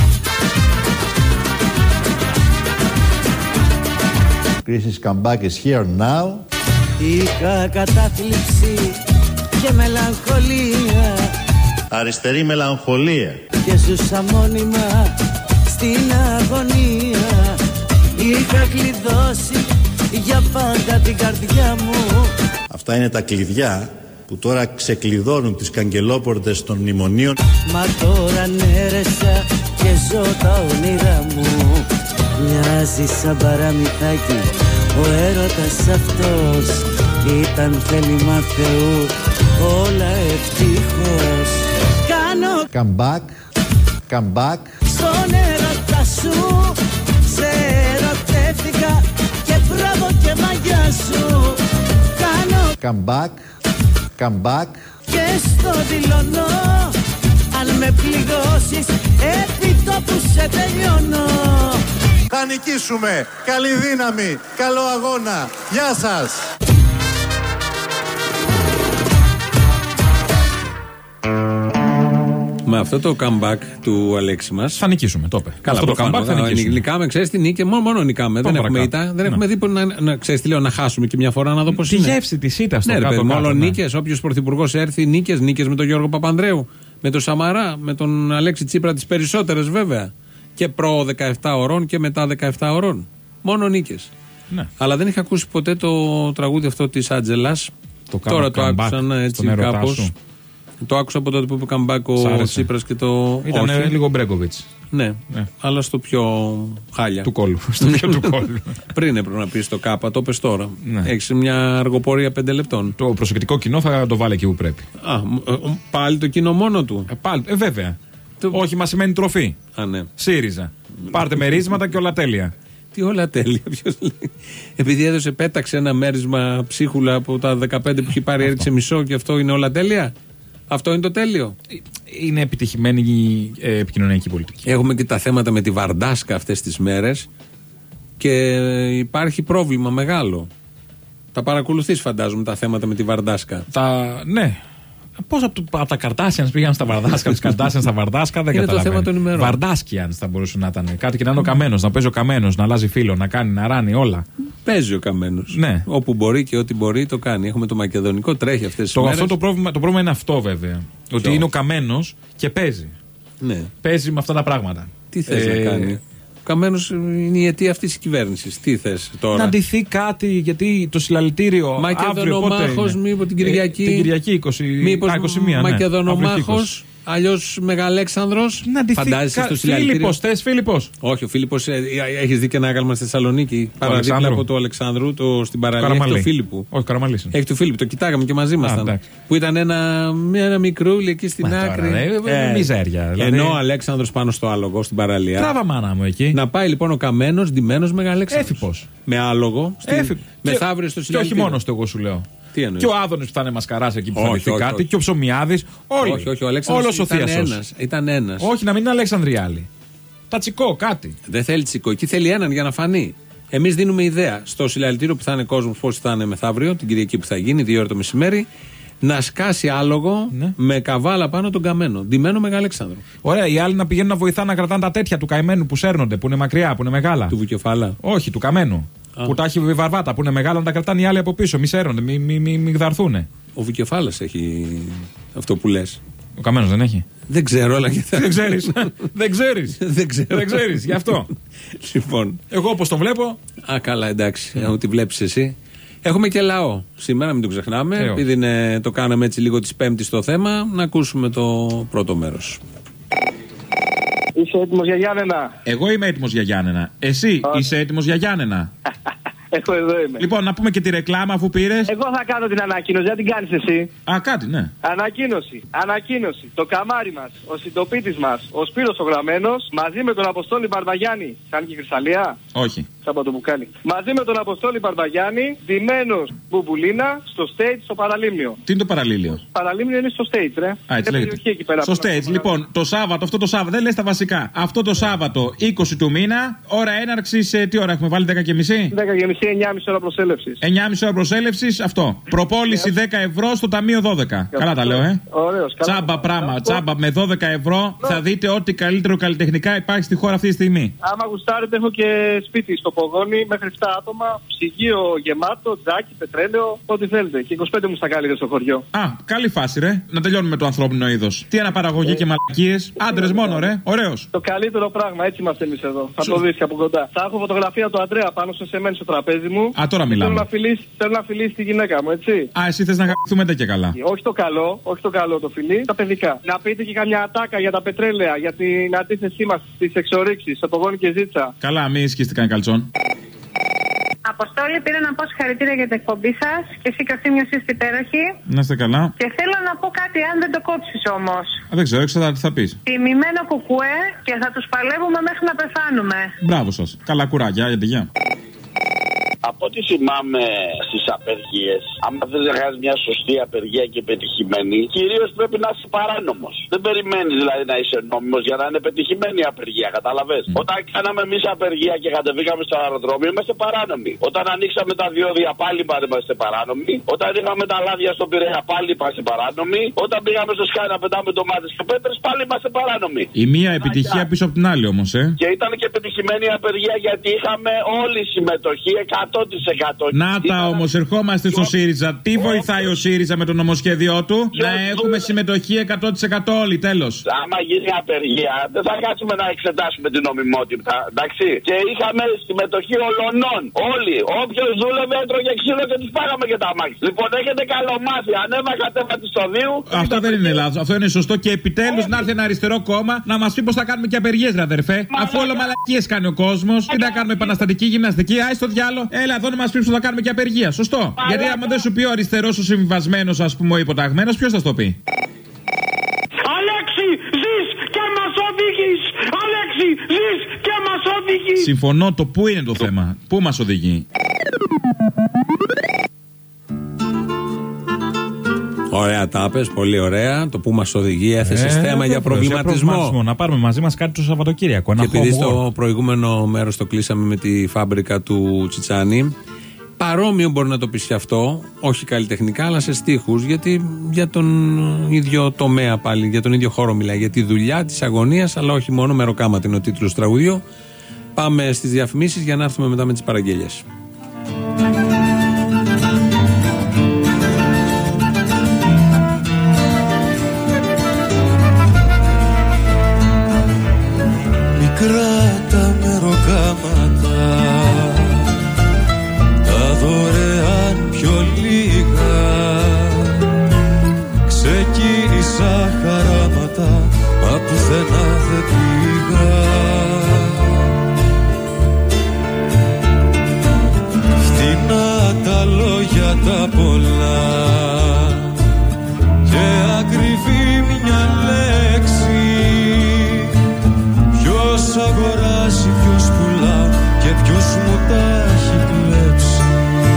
Greece's comeback is here now. Είχα κατάθλιψη και μελαγχολία, αριστερή μελαγχολία, και ζούσα μόνιμα στην αγωνία. Είχα κλειδώσει για πάντα την καρδιά μου. Αυτά είναι τα κλειδιά που τώρα ξεκλειδώνουν τις καγκελόπορτες των μνημονίων. Μα τώρα νέρεσα και ζω τα όνειρά μου. Μοιάζει σαν παραμυθάκι ο έρωτας αυτός. Ήταν θέλημα Θεού όλα ευτυχώς. Κάνω come back, come back. Στον έρωτα σου σε ερωτεύτηκα και μπράβο και μαγιά σου. Κάνω come back, come back. Και στο δηλώνω, αν με πληγώσεις επί τόπου σε τελειώνω. Θα νικήσουμε. Καλή δύναμη. Καλό αγώνα. Γεια σας. Με αυτό το comeback του Αλέξη μας θα νικήσουμε, το είπε. Καλά, αυτό το comeback θα νικήσουμε. Νικάμε, ξέρεις τι νίκη, μόνο, μόνο νικάμε. Δεν έχουμε ήττα, δεν έχουμε δει να, να, ξέρεις τι λέω, να χάσουμε και μια φορά να δω πώς είναι. Τη γεύση της ήττας. Ναι, ρε παιδί, μόνο νίκες. Όποιος πρωθυπουργός έρθει, νίκες, νίκες με τον Γιώργο Παπανδρέου, με τον Σαμαρά, με τον Αλέξη Τσίπρα, τις περισσότερες βέβαια. Και προ δεκαεπτά ωρών και μετά δεκαεπτά ωρών. Μόνο νίκες. Ναι. Αλλά δεν είχα ακούσει ποτέ το τραγούδι αυτό της Άντζελας. Τώρα το άκουσαν έτσι κάπως. Το άκουσα από τότε που είπε καμπάκ ο Τσίπρας και το. Ήταν όχι. Λίγο Μπρέγκοβιτς. Ναι, ναι, αλλά στο πιο χάλια. Του κόλλου. Στο πιο του κόλλου. Πριν έπρεπε να πει το κάπα, το πες τώρα. Ναι. Έχεις μια αργοπορία πέντε λεπτών. Το προσεκτικό κοινό θα το βάλει εκεί που πρέπει. Α, πάλι το κοινό μόνο του. Ε, πάλι, ε, βέβαια. Το... Όχι, μας σημαίνει τροφή. Α, ναι. ΣΥΡΙΖΑ. Πάρτε μερίσματα και όλα τέλεια. Τι όλα τέλεια, ποιος λέει. Επειδή έδωσε, πέταξε ένα μέρισμα ψίχουλα από τα δεκαπέντε που έχει πάρει, έριξε μισό και αυτό είναι όλα τέλεια. Αυτό είναι το τέλειο. Είναι επιτυχημένη η ε, επικοινωνιακή πολιτική. Έχουμε και τα θέματα με τη Βαρντάσκα αυτές τις μέρες και υπάρχει πρόβλημα μεγάλο. Τα παρακολουθείς, φαντάζομαι, τα θέματα με τη Βαρντάσκα. Τα... Ναι. Πώς από, από τα Καρτάσιανς πήγαν στα Βαρδάσκα, από τις Καρτάσιανς στα Βαρδάσκα, δεν καταλαβαίνω. Είναι το θέμα των ημερών. Βαρδάσκιανς θα μπορούσε να ήταν. Κάτι και να είναι ο Καμένος, να παίζει ο Καμένος, να αλλάζει φίλο, να κάνει, να ράνει όλα. Παίζει ο Καμένος. Ναι. Όπου μπορεί και ό,τι μπορεί το κάνει. Έχουμε το μακεδονικό, τρέχει αυτές τις το, μέρες. Αυτό το, πρόβλημα, το πρόβλημα είναι αυτό βέβαια. Ποιο? Ότι είναι ο Καμένος και παίζει. Ναι. Παίζει με αυτά τα πράγματα. Τι θες ε... να κάνει. Ο Καμένος είναι η αιτία αυτής της κυβέρνησης. Τι θες τώρα. Να ντυθεί κάτι, γιατί το συλλαλητήριο. Μακεδονομάχος, μήπως την Κυριακή. Ε, την Κυριακή είκοσι, μήπως α, είκοσι μία. Μακεδονομάχος. Αλλιώς Μεγαλέξανδρος. Φαντάζεσαι στο συλλαλητήριο. Φίλιππος, θες Φίλιππος. Όχι, ο Φίλιππος, ε, έχεις δει και ένα άγαλμα στη Θεσσαλονίκη. Παραδείγμα από του Αλεξάνδρου, το, στην παραλία. Έχει του Φίλιππου. Όχι, Καραμαλής. Έχει του Φίλιππου, το κοιτάγαμε και μαζί μας. Που ήταν ένα, ένα μικρούλι εκεί στην Μα, άκρη. Τώρα, ε, μιζέρια. Δηλαδή... Ενώ ο Αλέξανδρος πάνω στο άλογο στην παραλία. Τράβα μάνα μου εκεί. Να πάει λοιπόν ο Καμένος, ντυμένος Μεγαλέξανδρος. Έφυπος. Με άλογο. Μεθαύριο στο συλλαλητήριο. Και όχι μόνο στο εγώ σου λέω. Και ο Άδωνης που θα είναι μασκαράς εκεί που θα δειχθεί κάτι. Όχι. Και ο Ψωμιάδης. Όλοι. Όχι, όχι, ο Αλέξανδρος ήταν ένας. Ήταν ένας. Όχι, να μην είναι Αλεξανδριάλη. Τατσικό, κάτι. Δεν θέλει τσικό. Εκεί θέλει έναν για να φανεί. Εμείς δίνουμε ιδέα στο συλλαλητήριο που θα είναι κόσμος, πώς θα είναι μεθαύριο, την Κυριακή που θα γίνει, δύο ώρα το μεσημέρι, να σκάσει άλογο ναι. με καβάλα πάνω τον Καμένο. Ντυμένο Μεγαλέξανδρο. Ωραία, οι άλλοι να πηγαίνουν να βοηθάνε να κρατάνε τα τέτοια του καημένου που σέρνονται, που είναι μακριά, που είναι μεγάλα. Του Βουκεφάλα. Όχι, του Καμένου. Α. Που τα έχει βαρβάτα, που είναι μεγάλα, να τα κρατάνε οι άλλοι από πίσω. Μη σέρνονται, μη, μη, μη, μη γδαρθούνε. Ο Βουκεφάλας έχει αυτό που λες. Ο Καμένος δεν έχει. Δεν ξέρω, αλλά και θα. Δεν ξέρεις. Δεν ξέρεις. Δεν ξέρω. Δεν ξέρεις, γι' αυτό. Λοιπόν. Εγώ όπως το βλέπω. Α, καλά, εντάξει. Mm. Ό,τι βλέπεις εσύ. Έχουμε και λαό. Σήμερα, μην το ξεχνάμε. Ε, επειδή είναι, το κάναμε έτσι λίγο της Πέμπτης το θέμα, να ακούσουμε το πρώτο μέρος. Είσαι έτοιμος για Γιάννενα? Εγώ είμαι έτοιμος για Γιάννενα. Εσύ oh. είσαι έτοιμος για Γιάννενα? Εγώ εδώ είμαι. Λοιπόν, να πούμε και τη ρεκλάμα αφού πήρες. Εγώ θα κάνω την ανακοίνωση, δεν την κάνεις εσύ. Α, κάτι, ναι. Ανακοίνωση. Ανακοίνωση. Το καμάρι μας, ο συντοπίτης μας, ο Σπύρος ο Γραμμένος, μαζί με τον Αποστόλη Μπαρμπαγιάννη. Κάνει και Χρυσαλία. Όχι. Σάμπατο που κάνει. Μαζί με τον Αποστόλη Μπαρμπαγιάννη, ντυμένος μπουμπουλίνα στο stage στο Παραλίμνιο. Τι είναι το Παραλίλιο? Παραλίμνιο είναι στο stage, ρε. Α, έτσι λέγεται. Εκεί πέρα, στο stage, λοιπόν, το Σάββατο, αυτό το Σάββατο, δεν λες τα βασικά. Αυτό το Σάββατο, είκοσι του μήνα, ώρα έναρξης, τι ώρα έχουμε βάλει, δέκα και μισή? δέκα και μισή, εννιά και μισή ώρα προσέλευσης. εννιά και μισή ώρα προσέλευσης, αυτό. Προπόληση δέκα ευρώ στο ταμείο δώδεκα. Καλά τα λέω, ε. Ωραίος, τσάμπα πράγμα, τσάμπα με δώδεκα ευρώ θα δείτε ό,τι καλύτερο καλλιτεχνικά υπάρχει στη χώρα αυτή τη στιγμή. Άμα γουστάρετε, έχω και σπίτι στο Πογόνι μέχρι επτά άτομα, ψυγείο γεμάτο, τζάκι, πετρέλαιο, ό,τι θέλετε. Και είκοσι πέντε μουστακάλιδες στο χωριό. Α, καλή φάση, ρε. Να τελειώνουμε το ανθρώπινο είδος. Τι αναπαραγωγή ε, και μαλακίες. Άντρες μόνο, ρε. Ωραίος. Το καλύτερο πράγμα, έτσι είμαστε εμείς εδώ. Θα το δεις από κοντά. Θα έχω φωτογραφία του Αντρέα πάνω σε σεμέν στο τραπέζι μου. Α, τώρα μιλάμε. Θέλω να φιλήσει, θέλω να φιλήσει τη γυναίκα μου, έτσι. Α, εσύ θες να γαμπηθούμε ντε και καλά. Όχι το καλό, όχι το καλό το φιλί, τα παιδικά. Να πείτε και καμιά ατάκα για τα πετρέλαια, για την αντίθεσή μας στις εξορίξεις, στο Πογόνι και Ζήτσα. Καλά, μη σκίστηκαν καλτσόν. Αποστόλη, πήρα να πω συγχαρητήρια για την εκπομπή σας και εσύ καθήμιος είστε υπέροχοι. Να είστε καλά. Και θέλω να πω κάτι, αν δεν το κόψεις όμως. Α, δεν ξέρω, έξω τι θα πεις. Τιμημένο κουκουέ και θα τους παλεύουμε μέχρι να πεθάνουμε. Μπράβο σας. Καλά κουράγια, γιατί γεια. Από ό,τι θυμάμαι στις απεργίες, άμα θες να κάνεις μια σωστή απεργία και πετυχημένη, κυρίως πρέπει να είσαι παράνομος. Δεν περιμένεις δηλαδή να είσαι νόμιμος για να είναι πετυχημένη η απεργία, καταλαβες. Mm. Όταν κάναμε εμείς απεργία και κατεβήκαμε στο αεροδρόμιο, είμαστε παράνομοι. Όταν ανοίξαμε τα διόδια, πάλι είμαστε παράνομοι. Όταν είχαμε τα λάδια στον Πειραιά, πάλι είμαστε παράνομοι. Όταν πήγαμε στο Σκάι να πετάμε ντομάτες και πέτρες, πάλι είμαστε παράνομοι. Η μία επιτυχία πίσω από την άλλη όμως, ε. Και ήταν και πετυχημένη η απεργία γιατί είχαμε όλη συμμετοχή εκατό τοις εκατό. Να τα όμως, ερχόμαστε στο ΣΥΡΙΖΑ. Τι βοηθάει ο ΣΥΡΙΖΑ με το νομοσχέδιό του? Να έχουμε συμμετοχή εκατό τοις εκατό όλοι, τέλος. Άμα γίνει απεργία, δεν θα κάτσουμε να εξετάσουμε την νομιμότητα, εντάξει. Και είχαμε συμμετοχή ολονών. Όλοι. Όποιος δούλευε έτρωγε ξύλο και τους πάγαμε και τα μάξι. Λοιπόν, έχετε καλομάθει. Ανέβα κατέβα τη στο δύο. Αυτό δεν είναι λάθος. Αυτό είναι σωστό. Και επιτέλους να έρθει ένα αριστερό κόμμα να μας πει πως θα κάνουμε και απεργίες, ρε αδερφέ. Μα αφού όλο μαλακίες κάνει ο κόσμος, τι να κάνουμε επαναστατική γυμναστική, άι στο διάλο. Έλα εδώ να μας πει πως θα κάνουμε και απεργία. Σωστό. Μα γιατί άμα δεν σου πει ο αριστερός, ο συμβιβασμένος, ας πούμε, ο υποταγμένος, ποιος θα το πει? Αλέξη, ζεις και μας οδηγείς. Αλέξη, ζεις και μας οδηγείς. Συμφωνώ, το πού είναι το θέμα. Πού μας οδηγεί? Ωραία τα πες, πολύ ωραία. Το που μας οδηγεί, έθεσες ε, θέμα για προβληματισμό. προβληματισμό. Να πάρουμε μαζί μας κάτι το Σαββατοκύριακο. Ένα και επειδή στο προηγούμενο μέρος το κλείσαμε με τη φάμπρικα του Τσιτσάνη, παρόμοιο μπορεί να το πεις και αυτό, όχι καλλιτεχνικά, αλλά σε στίχους, γιατί για τον ίδιο τομέα πάλι, για τον ίδιο χώρο μιλάει, για τη δουλειά της αγωνίας, αλλά όχι μόνο, μεροκάματι είναι ο τίτλος του τραγουδιού. Πάμε στις διαφημίσεις για να έρθουμε μετά με τις παραγγέλιες. Μικρά τα μεροκάματα, τα δωρεάν πιο λίγα. Ξεκίνησα χαράματα, μα πουθενά δεν πήγα. Φτηνά τα λόγια τα πολλά και ακριβή μια λέξη. Ποιος αγοράζει, ποιος πουλά και ποιος μου τα έχει κλέψει.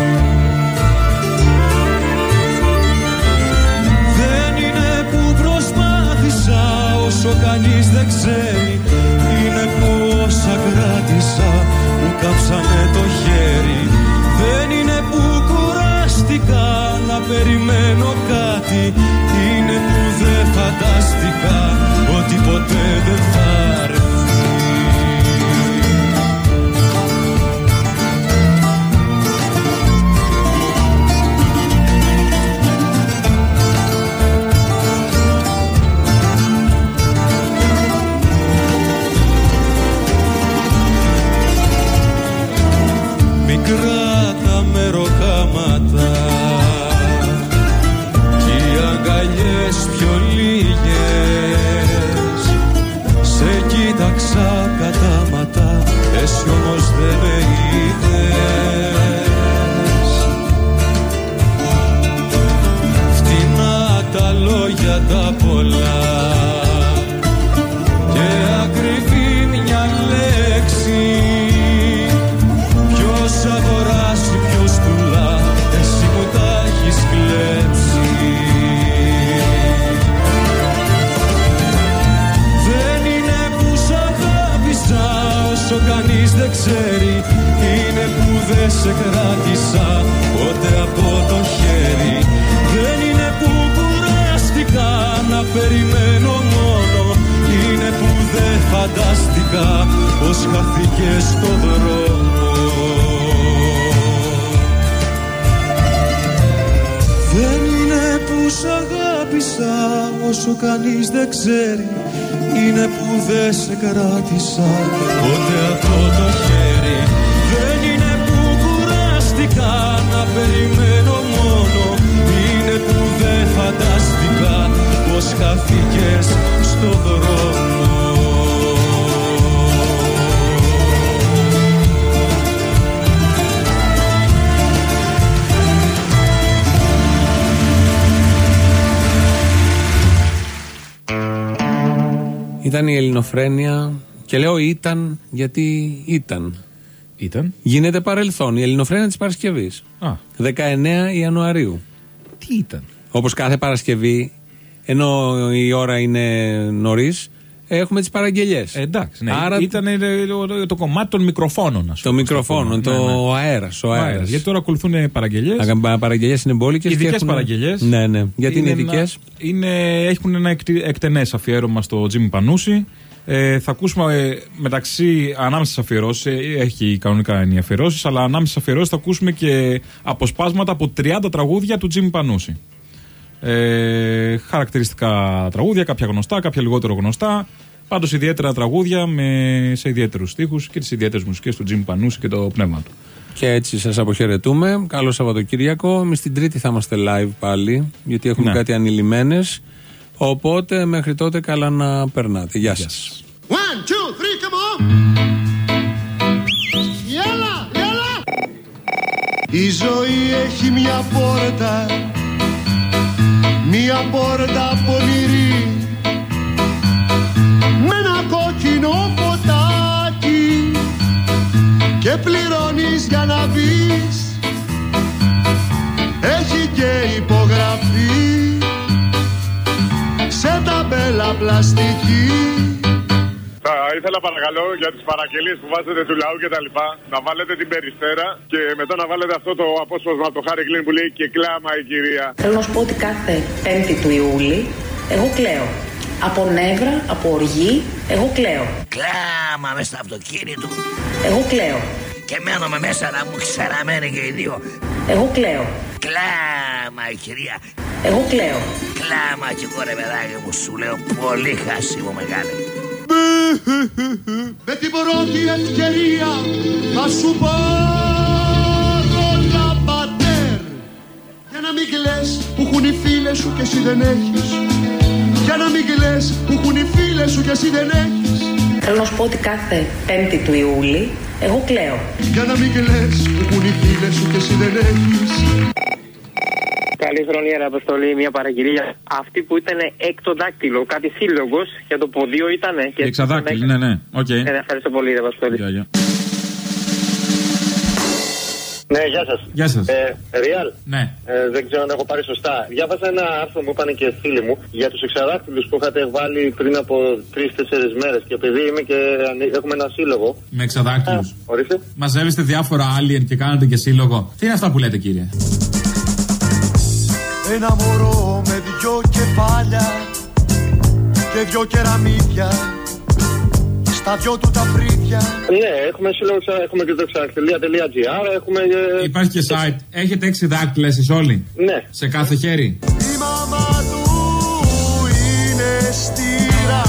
Δεν είναι που προσπάθησα όσο κανείς δεν ξέρει. Είναι που όσα κράτησα μου κάψανε το χέρι. Δεν είναι που κουράστηκα να περιμένω κάτι. Είναι που δεν φαντάστηκα ότι ποτέ δεν θα έρθει. Μικρά τα μεροκάματα κι οι αγκαλιές πιο λίγες. Σε κοίταξα κατάματα, εσύ όμως δεν με είδες. Φτηνά τα λόγια τα πολλά και ακριβή μια λέξη. Ποιος αγοράζει, ποιος πουλά, εσύ μου τα έχεις κλέψει. Δεν είναι που σ' αγάπησα όσο κανείς δεν ξέρει. Είναι που δεν σε κράτησα ποτέ από το χέρι. Δεν είναι που κουράστηκα να περιμένω μόνο. Είναι που δεν φαντάστηκα πως χαθήκες στο δρόμο. Δεν είναι που σ' αγάπησα όσο κανείς δεν ξέρει. Είναι που δεν σε κράτησα ποτέ από το χέρι. Δεν είναι που κουράστηκα να περιμένω μόνο. Είναι που δεν φαντάστηκα πως χαθήκες στο δρόμο. Ήταν η Ελληνοφρένεια και λέω ήταν γιατί ήταν. Ήταν. Γίνεται παρελθόν η Ελληνοφρένεια της Παρασκευής. Α. δεκαεννέα Ιανουαρίου. Τι ήταν? Όπως κάθε Παρασκευή, ενώ η ώρα είναι νωρίς, έχουμε τις παραγγελιές. Ε, εντάξει, ναι. Άρα ήταν το, το κομμάτι των μικροφώνων. Το μικροφώνων, το, το ναι, ναι. αέρας. Ο αέρας. Γιατί τώρα ακολουθούν παραγγελίες. Παραγγελίες είναι μπόλικες. Ειδικές έχουν... παραγγελίες. Ναι, ναι. Γιατί είναι ειδικές? Είναι, έχουν ένα εκτενές αφιέρωμα στο Τζίμι Πανούση. Ε, θα ακούσουμε ε, μεταξύ, ανάμεσα στις αφιερώσεις, ε, έχει κανονικά είναι οι αφιερώσεις, αλλά ανάμεσα στις αφιερώσεις θα ακούσουμε και αποσπάσματα από τριάντα τραγούδια του Τζίμι Πανούση. Ε, χαρακτηριστικά τραγούδια, κάποια γνωστά, κάποια λιγότερο γνωστά. Πάντως ιδιαίτερα τραγούδια με, σε ιδιαίτερους στίχους και τις ιδιαίτερες μουσικές του Τζίμι Πανούση και το πνεύμα του. Και έτσι σας αποχαιρετούμε. Καλό Σαββατοκύριακο. Εμείς την Τρίτη θα είμαστε live πάλι, γιατί έχουμε ναι. κάτι ανηλυμένες. Οπότε μέχρι τότε καλά να περνάτε. Γεια σας. One, two, three, come on. Έλα, έλα. Η ζωή έχει μια πόρτα, μια πόρτα πονηρή, με ένα κόκκινο φωτάκι, και πληρώνεις για να μπεις. Έχει και υπογραφή σε ταμπέλα πλαστική. Θα ήθελα παρακαλώ για τις παραγγελίες που βάζετε του λαού και τα λοιπά να βάλετε την Περιστέρα και μετά να βάλετε αυτό το απόσπασμα από το Χάρη Κλίν που λέει και κλάμα η κυρία. Θέλω να σου πω ότι κάθε πέμπτη του Ιούλη εγώ κλαίω. Από νεύρα, από οργή, εγώ κλαίω. Κλάμα μες στο αυτοκίνητο. Εγώ κλαίω. Και μένουμε μέσα να μου ξεραμένοι και οι δύο. Εγώ κλαίω. Κλάμα η κυρία. Εγώ κλαίω. Κλάμα κι εγώ ρε παιδάκι μου, σου λέω πολύ χάσιμο μεγάλη. Με την πρώτη ευκαιρία θα σου πάρω λαμπατέρ, για να μην κλαις που έχουν οι φίλες σου και εσύ δεν έχεις. Για να μην κλαις που έχουν οι φίλες σου και εσύ δεν έχεις. Θέλω να σου πω ότι κάθε πέμπτη του Ιούλη εγώ κλαίω. Για να μην κλαις που έχουν οι φίλες σου και εσύ δεν έχεις. Καλή χρονιά, Αποστολή. Μια παραγγελία. Αυτή που ήταν έκτο δάκτυλο, κάτι σύλλογο για το ποδίο ήτανε. Εξαδάκτυλο, ναι, ναι. Okay. Ε, ευχαριστώ πολύ, Αποστολή. Γεια, γεια. Ναι, γεια σας. Γεια σας. Ε, Ριάλ. Ναι. Ε, δεν ξέρω αν έχω πάρει σωστά. Διάβασα ένα άρθρο που είπαν και φίλοι μου για τους εξαδάκτυλους που είχατε βάλει πριν από τρεις τέσσερις μέρες. Και επειδή είμαι και έχουμε ένα σύλλογο. Με εξαδάκτυλους. Ορίστε. Μαζεύεστε διάφορα alien και κάνετε και σύλλογο. Τι είναι αυτά που λέτε, κύριε? Ένα μωρό με δυο κεφάλια και δυο κεραμίδια στα δυο του τα φρύδια. Ναι, έχουμε σύλλογο, έχουμε και το εξαδακτυλία τελεία τζι άρ, έχουμε... Υπάρχει και site. Έχετε έξι δάκτυλα εσείς όλοι? Ναι. Σε κάθε χέρι? Η μαμά του είναι στήρα,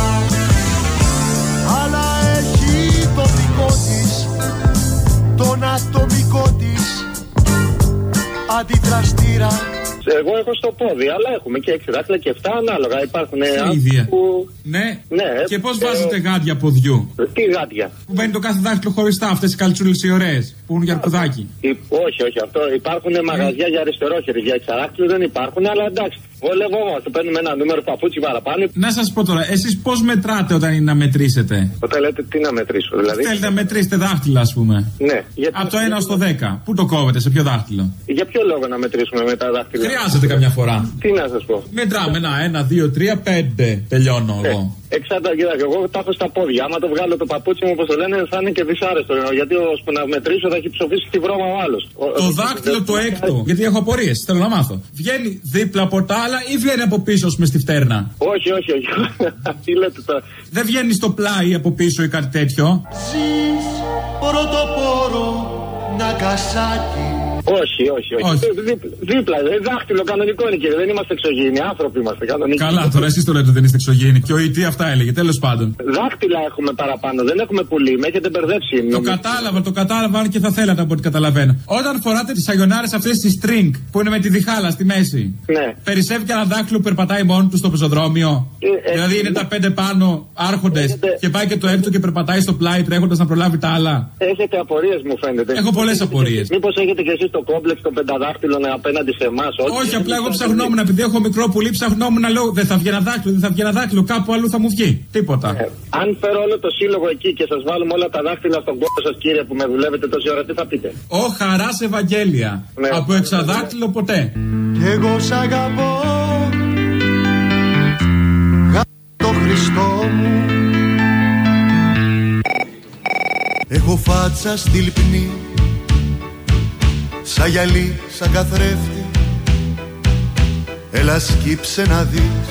αλλά έχει το δικό της, τον ατομικό της αντιδραστήρα. Εγώ έχω στο πόδι, αλλά έχουμε και έξι δάχτυλα και εφτά ανάλογα. Υπάρχουν ίδια. Που... Ναι. ναι. Και πώς ε... βάζετε γάντια ποδιού? Τι γάντια? Που μπαίνει το κάθε δάχτυλο χωριστά, αυτές οι καλτσούλες οι ωραίες που είναι για αρκουδάκι. Υ... Όχι, όχι, αυτό. Υπάρχουν ε... μαγαζιά για αριστερόχερη, για εξαράκτηλο δεν υπάρχουν, αλλά εντάξει. Βολευόμαστε, παίρνουμε ένα νούμερο παπούτσι παραπάνω. Να σας πω τώρα, εσείς πώς μετράτε όταν είναι να μετρήσετε? Όταν λέτε τι να μετρήσω, δηλαδή. Θέλετε να μετρήσετε δάχτυλα, ας πούμε. Ναι. Γιατί... Από το ένα ως το δέκα. Πού το κόβετε, σε ποιο δάχτυλο? Για ποιο λόγο να μετρήσουμε με τα δάχτυλα? Χρειάζεται καμιά φορά. Τι να σας πω. Μετράμε ένα, ένα, δύο, τρία, πέντε. Τελειώνω ναι. εγώ. Εξάντα, κοιτάξτε, εγώ τα έχω στα πόδια. Άμα το βγάλω το παπούτσι μου, όπως το λένε, θα είναι και δυσάρεστο. Γιατί ώσπου να μετρήσω θα έχει ψοφήσει τη βρώμα ο άλλος. Το δάκτυλο το έκτο, γιατί έχω απορίες, θέλω να μάθω. Βγαίνει δίπλα από τα άλλα ή βγαίνει από πίσω με στη φτέρνα? Όχι, όχι, όχι. Τι λέτε τώρα. Δεν βγαίνει στο πλάι από πίσω ή κάτι τέτοιο? Ζεις πρωτοπόρο Ναγκασάκι. Όχι, όχι, όχι. όχι. Δίπλα, δίπλα, δάχτυλο κανονικό είναι, κύριε. Δεν είμαστε εξωγήινοι, άνθρωποι είμαστε κανονικοί. Καλά, τώρα εσείς το λέτε ότι δεν είστε εξωγήινοι. Και ο ΙΤ αυτά έλεγε, τέλος πάντων. Δάχτυλα έχουμε παραπάνω, δεν έχουμε πουλί. Με έχετε μπερδέψει. Το νομίζω. κατάλαβα, το κατάλαβα και θα θέλατε από ό,τι καταλαβαίνω. Όταν φοράτε τις σαγιονάρες αυτές τις string που είναι με τη διχάλα στη μέση. Ναι. Περισσεύει και ένα δάχτυλο που περπατάει μόνο του στο πεζοδρόμιο. Ε, ε, δηλαδή είναι ε, τα πέντε πάνω άρχοντες έχετε... και πάει και το έκτο και περπατάει στο πλάι τρέχοντας να προλάβει τα άλλα. Έχετε απορίες, μου φαίνεται. Έχω πολλές απορίες. Μήπως έχετε και εσείς το κόμπλεξ των πενταδάχτυλων απέναντι σε εμάς. Όχι, απλά εγώ ψαχνόμουν, επειδή έχω μικρό πουλί, ψαχνόμουν να λέω δεν θα βγει ένα δάκτυλο, δεν θα βγει ένα δάκτυλο, κάπου αλλού θα μου βγει. Τίποτα. Ε, αν φέρω όλο το σύλλογο εκεί και σας βάλουμε όλα τα δάχτυλα στον κόπο σας, κύριε, που με δουλεύετε τόση ώρα, τι θα πείτε? Ω χαράς Ευαγγέλια. Ναι. Από εξαδάκτυλο ποτέ. Κι εγώ σ' αγαπώ, γα... το Χριστό μου. Έχω φάτσα στη λιπνή, σαν γυαλί, σαν καθρέφτη. Έλα σκύψε να δεις,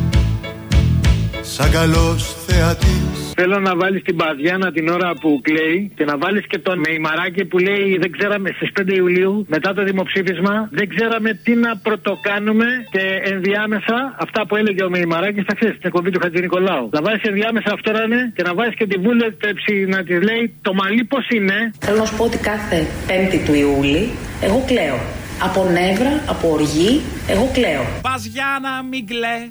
σαν καλός θεατής. Θέλω να βάλεις την Παδιάνα την ώρα που κλαίει και να βάλεις και τον Μεϊμαράκη που λέει δεν ξέραμε στις πέντε Ιουλίου μετά το δημοψήφισμα, δεν ξέραμε τι να πρωτοκάνουμε και ενδιάμεσα αυτά που έλεγε ο Μεϊμαράκης στα χθες στην εκπομπή του Χατζη Νικολάου. Να βάλεις ενδιάμεσα αυτό να είναι και να βάλεις και την βούλευτευση να της λέει το μαλλί πώς είναι. Θέλω να σου πω ότι κάθε πέμπτη του Ιούλη εγώ κλαίω. Από νεύρα, από οργή, εγώ κλαίω. Παζιάνα μην κλαις,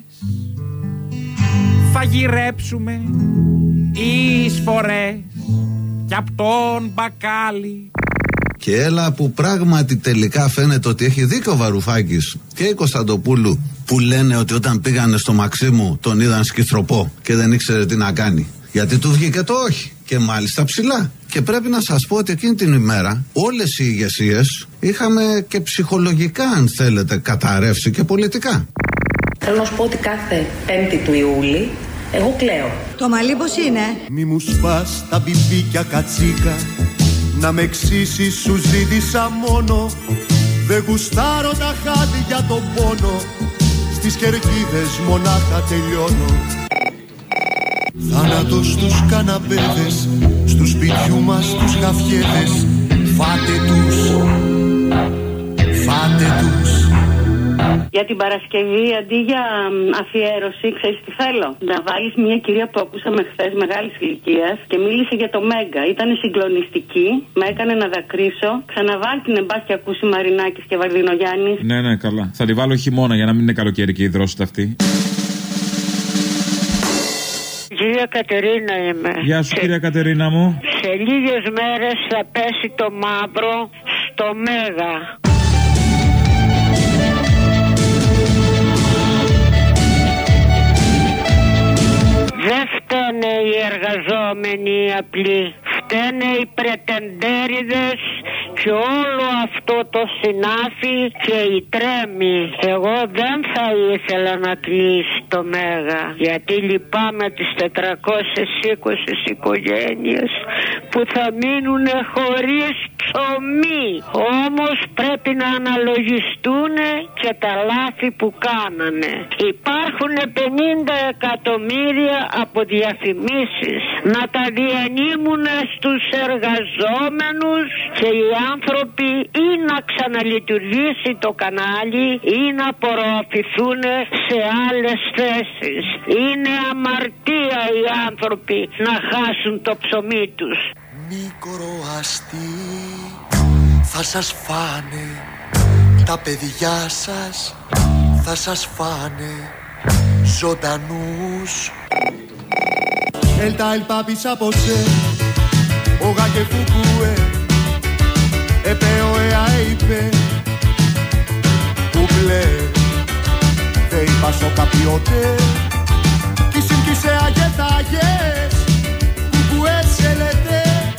θα γυρέψουμε εισφορές κι απ' τον μπακάλι. Και έλα που πράγματι τελικά φαίνεται ότι έχει δίκιο ο Βαρουφάκης και η Κωνσταντοπούλου που λένε ότι όταν πήγανε στο Μαξίμου τον είδαν σκυθροπό και δεν ήξερε τι να κάνει. Γιατί του βγήκε το όχι και μάλιστα ψηλά. Και πρέπει να σας πω ότι εκείνη την ημέρα όλες οι ηγεσίες είχαμε και ψυχολογικά, αν θέλετε, καταρρεύσει και πολιτικά. Θέλω να σου πω ότι κάθε πέμπτη του Ιούλη εγώ κλαίω. Το μαλλί πώς είναι? Μη μου σπάς τα μπιμπίκια κατσίκα, να με εξήσεις σου ζήτησα μόνο. Δεν γουστάρω τα χάδια τον πόνο, στις κερκίδες μονάχα τελειώνω. Θάνατος στους καναπέδες, στους σπιτιού μας τους γαφιέδες. Φάτε τους, φάτε τους. Για την Παρασκευή, αντί για αφιέρωση, ξέρεις τι θέλω? Να βάλεις μια κυρία που ακούσαμε χθες, μεγάλης ηλικίας, και μίλησε για το Μέγκα. Ήταν συγκλονιστική, με έκανε να δακρύσω. Ξαναβάλει την εμπάς και ακούσει Μαρινάκης και Βαρδινογιάννης. Ναι, ναι, καλά. Θα τη βάλω χειμώνα για να μην είναι καλοκαίρι και η δρόσιτα αυτή. Κυρία Κατερίνα είμαι. Γεια σου, σε... κυρία Κατερίνα μου. Σε λίγες μέρες θα πέσει το μαύρο στο Μέγα. Δεν φταίνε οι εργαζόμενοι οι απλοί, φταίνε οι πρετεντέριδες και όλο αυτό το συνάφι και οι τρέμοι. Εγώ δεν θα ήθελα να κλείσει το Μέγα, γιατί λυπάμαι τις τετρακόσιες είκοσι οικογένειες που θα μείνουν χωρίς ψωμί. Όμως πρέπει να αναλογιστούν και τα λάθη που κάνανε. Υπάρχουν πενήντα εκατομμύρια από διαφημίσεις, να τα διανύμουν στους εργαζόμενους και οι άνθρωποι ή να ξαναλειτουργήσει το κανάλι ή να απορροφηθούν σε άλλες θέσεις. Είναι αμαρτία οι άνθρωποι να χάσουν το ψωμί τους. Μικροαστή θα σας φάνε, τα παιδιά σας θα σας φάνε ζωντανούς. Έλτα el papi sapoche, όγα και φουκούε, επέω εα είπε, κουμπλέ, δε είπα σο καπιότε, κισιν κισε αγετάγες, κουκουέ σε λέτε,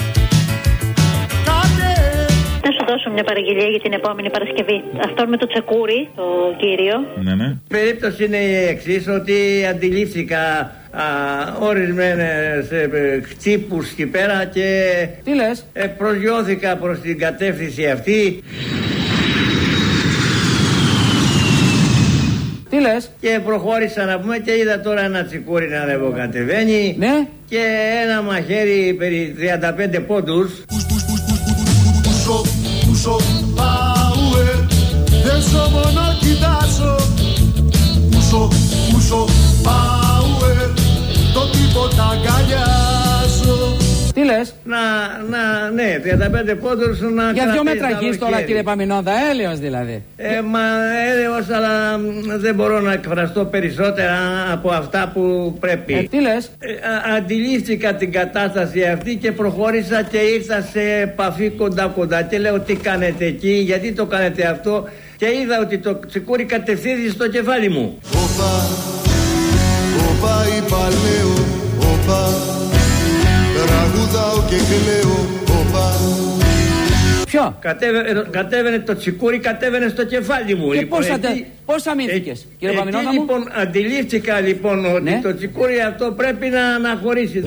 κάτε. Να σου δώσω μια παραγγελία για την επόμενη Παρασκευή. Αυτό με το τσεκούρι, το κύριο. Ναι, ναι. Η περίπτωση είναι η εξής, ότι αντιλήφθηκα ορισμένες ε, χτύπους εκεί πέρα και τι λες? Ε, προσγειώθηκα προς την κατεύθυνση αυτή. Τι λες? Και προχώρησα να πούμε και είδα τώρα ένα τσικούρι να ανεβοκατεβαίνει. Ναι. Και ένα μαχαίρι περί τριάντα πέντε πόντους. Πούσο, πούσο, πάουερ, δεν σω μόνο κοιτάζω. Πούσο, πούσο, πάουερ, το τίποτα αγκαλιάζω. Τι λες? Να, να, ναι, τριάντα πέντε πόντους να. Για δύο μέτρα γης τώρα, κύριε Παμινόντα, έλεος δηλαδή. Ε, μα έλεος, αλλά δεν μπορώ να εκφραστώ περισσότερα από αυτά που πρέπει. Ε, τι λες? Ε, α, αντιλήφθηκα την κατάσταση αυτή και προχώρησα και ήρθα σε επαφή κοντά-κοντά. Και λέω τι κάνετε εκεί, γιατί το κάνετε αυτό. Και είδα ότι το τσικούρι κατευθύνει στο κεφάλι μου. Όπα, όπα είπα λέω, όπα, τραγουδάω και κλαίω, όπα. Ποιο? Κατέβαινε, κατέβαινε το τσικούρι, κατέβαινε στο κεφάλι μου. Και λοιπόν, πώς, εκεί, ατε, πώς αμήνθηκες, κύριε εκεί, Παμινόντα μου? Λοιπόν, αντιλήφθηκα λοιπόν ότι ναι. το τσικούρι αυτό πρέπει να αναχωρήσει.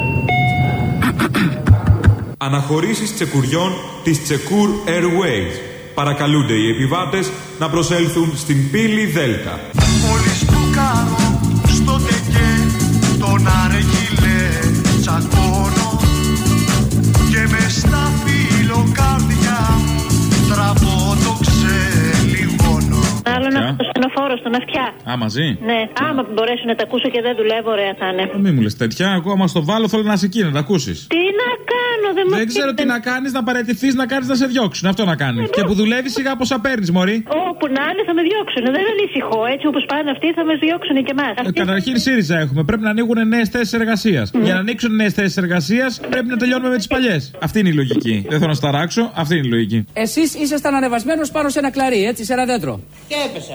Αναχωρήσεις τσεκουριών της Τσεκούρ Airways. Παρακαλούνται οι επιβάτες να προσέλθουν στην πύλη Δέλτα. Μόλις μπουκάρω στο τεκέ, τον αργύλε τσακώνω και μες στα φιλοκάρδια μου τραβώ το ξελιγώνω. Άλλο να το στενοφόρο στον αυτιά. Α, μαζί? Ναι, άμα μπορέσουν να τα ακούσω και δεν δουλεύω, ωραία θα είναι. Μην μου λες τέτοια, εγώ άμα στο βάλω θέλω να είσαι εκεί να τα ακούσεις. Τι να κάνω, δεν μου Δεν ξέρω τι να κάνεις, να παραιτηθείς, να κάνεις να σε διώξουν. Αυτό να κάνεις. Και που δουλεύεις σιγά πόσα παίρνεις, μωρή. Όπου να είναι θα με διώξουν. Δεν ανησυχώ. Έτσι όπως πάνε αυτοί θα με διώξουν και εμάς. Ε, καταρχήν ΣΥΡΙΖΑ έχουμε. Πρέπει να ανοίγουν νέες θέσεις εργασίας. Mm. Για να ανοίξουν νέες θέσεις εργασίας πρέπει να τελειώνουμε με τις παλιές. Αυτή είναι η λογική. Δεν θέλω να σταράξω, αυτή είναι η λογική. Εσείς ήσασταν ανεβασμένος πάνω σε ένα κλαρί, έτσι, σε ένα δέντρο. Και έπεσα.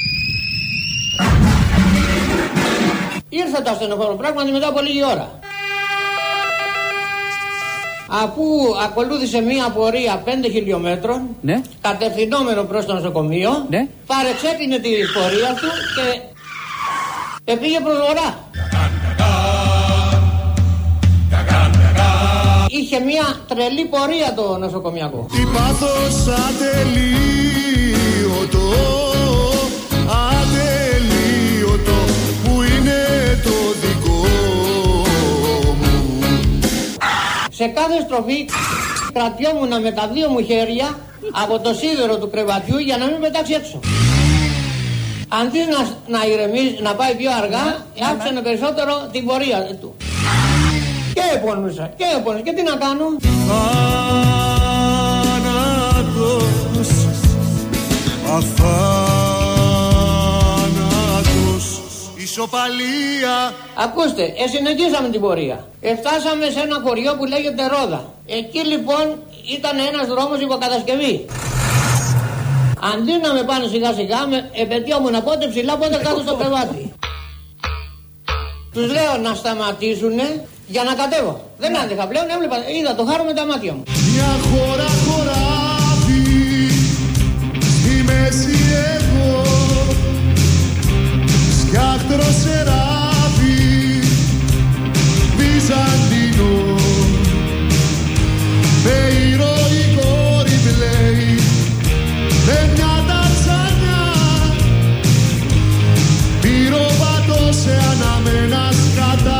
Ήρθα το ασθενοφόρο πράγματι μετά από λίγη ώρα. Αφού ακολούθησε μία πορεία πέντε χιλιόμετρων, ναι, κατευθυνόμενο προς το νοσοκομείο, ναι, παρεξέκλεινε τη πορεία του και πήγε προς βορρά. Είχε μία τρελή πορεία το νοσοκομιακό. Τι πάθος ατελείωτο, ατελείωτο που είναι το δικό μου. Σε κάθε στροφή κρατιόμουν με τα δύο μου χέρια από το σίδερο του κρεβατιού για να μην πετάξει έξω. Αντί να, να ηρεμήσει, να πάει πιο αργά, άφησανε περισσότερο την πορεία του. Και επώνυσα, και επώνυσα, και τι να κάνω. Θάνατος, αθάνατος, ισοπαλία. Ακούστε, ε, συνεχίσαμε την πορεία. Εφτάσαμε σε ένα χωριό που λέγεται Ρόδα. Εκεί λοιπόν ήταν ένας δρόμος υποκατασκευή. Αντί να με πάνε σιγά σιγά, με επαιτειόμουν πότε ψηλά, πότε κάτω στο κρεβάτι. Τους λέω να σταματήσουνε για να κατέβω. Δεν άντεχα πλέον, έβλεπα, είδα το χάρο με τα μάτια μου. Μια χώρα χωράφι, στη μέση εγώ, σκιάχτρο σεράφι, Βυζαντινό, με ηρωικό ριμπλέι, με μια τατσάνια, πυροβατώ σε αναμένα σκατά.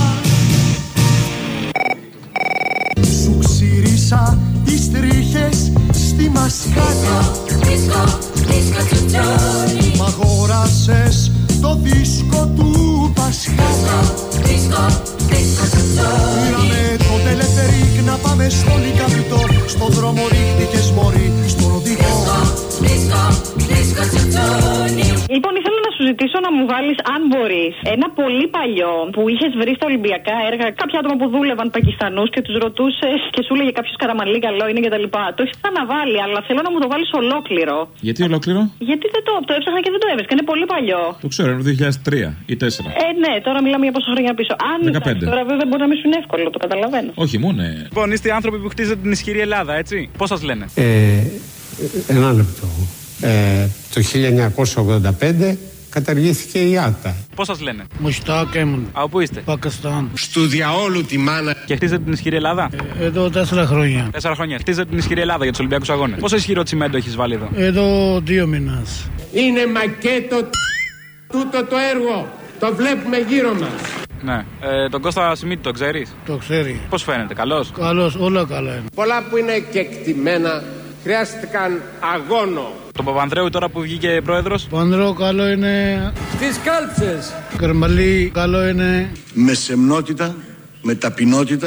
Σου ξυρίσα τις τρίχες στη μασκάτα. Δίσκο, δίσκο τσουτσόνι. Μ' αγόρασες το δίσκο του Πασχάλα. Δίσκο, δίσκο τσουτσόνι. Πήραμε το τελεφερίκ να πάμε στο Λικαβιτό. Στον δρόμο ρίχτηκες μωρή, στον οδηγό. Δίσκο, δίσκο τσουτσόνι. Λοιπόν, ήθελα να σου ζητήσω να μου βάλεις, αν μπορείς, ένα πολύ παλιό που είχες βρει στα Ολυμπιακά έργα. Κάποια άτομα που δούλευαν Πακιστανούς και τους ρωτούσες και σου έλεγε κάποιος Καραμανλή, καλό είναι κτλ. Το έχεις ξαναβάλει, αλλά θέλω να μου το βάλεις ολόκληρο. Γιατί ολόκληρο? Γιατί δεν το, το έψαχνα και δεν το έβρισκα. Είναι πολύ παλιό. Το ξέρω, είναι το δύο χιλιάδες τρία ή τέσσερα. Ε, ναι, τώρα μιλάμε για πόσα χρόνια πίσω. Αν δεκαπέντε. Τώρα βέβαια μπορεί να μην σου είναι εύκολο, το καταλαβαίνω. Όχι, μου ναι. Λοιπόν, είστε οι άνθρωποι που χτίζετε την ισχυρή Ελλάδα, έτσι. Πώς σας λένε? Ε, ένα λεπτό. Ε, το χίλια εννιακόσια ογδόντα πέντε καταργήθηκε η ΆΤΑ. Πώς σας λένε? Μουστάκ ήμουν. Από πού είστε? Πακιστάν. Στου διαόλου τη μάνα. Και χτίζετε την ισχυρή Ελλάδα? Ε, εδώ τέσσερα χρόνια. Τέσσερα χρόνια. Χτίζετε την ισχυρή Ελλάδα για τους Ολυμπιακούς Αγώνες. Πόσο ισχυρό τσιμέντο έχεις βάλει εδώ? Εδώ δύο μήνες. Είναι μακέτο τούτο το έργο. Το βλέπουμε γύρω μας. Ναι. Ε, τον Κώστα Σιμίτη το ξέρεις? Το ξέρει. Πώς φαίνεται, καλός? Καλός, όλα καλά είναι. Πολλά που είναι κεκτημένα χρειάστηκαν αγώνο. Τον Παπανδρέου τώρα που βγήκε πρόεδρος? Παπανδρέου καλό είναι. Στις κάλψες. Καρμαλή καλό είναι. Με σεμνότητα, με ταπεινότητα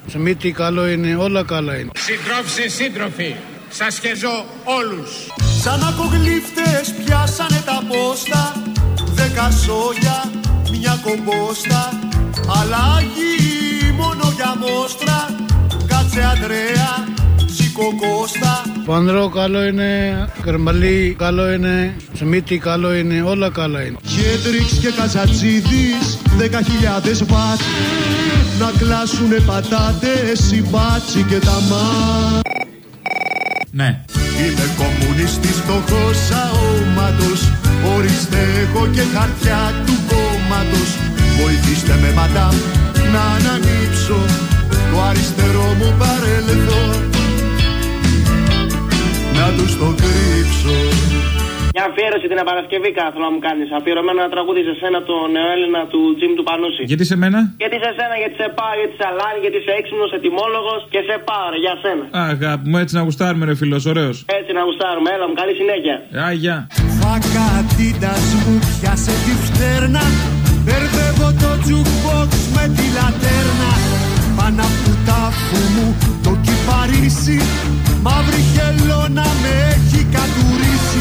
Σμίτη καλό είναι, όλα καλά είναι. Συντρόφοι, σύντροφοι, σας χεζώ όλους. Σαν ακογλύφτες πιάσανε τα πόστα, δέκα σόγια, μια κομπόστα. Αλλάγει μόνο για μόστρα, κάτσε Αντρέα, σήκω Κώστα. Πανδρό καλό είναι, Καρμαλή καλό είναι, Σμίτη καλό είναι, όλα καλά είναι. Κέντριξ και Κατσατζίδης, δέκα χιλιάδες βάτ, να κλάσουνε πατάτες, οι μπάτσι και τα μα. Ναι. Είμαι κομμουνιστής φτωχός αόματος, ορίστε έχω και χαρτιά του κόμματος. Βοηθήστε με μαντάμ να ανανύψω το αριστερό μου παρελθόν, να τους το κρύψω. Μια αφιέρωση την Παρασκευή θέλω να μου κάνεις. Αφιερωμένο ένα τραγούδι σε σένα, τον νεοέλληνα του Τζιμ του Πανούση. Γιατί σε μένα? Γιατί σε σένα, γιατί σε πάω, γιατί σε αλάνι, γιατί είσαι έξυπνος, ετοιμόλογος και σε πάω, ρε, για σένα. Α, αγάπη μου, έτσι να γουστάρουμε, ρε φίλος, ωραίος. Έτσι να γουστάρουμε, έλα μου, καλή συνέχεια. Α, γεια. Φακατίτας μου πιάσε τη φτέρνα, μπερδεύω το jukebox με τη λατέρνα. Πάνω από του τάφου μου το κυπαρίσι, μαύρη χελώνα με έχει κατουρίσει.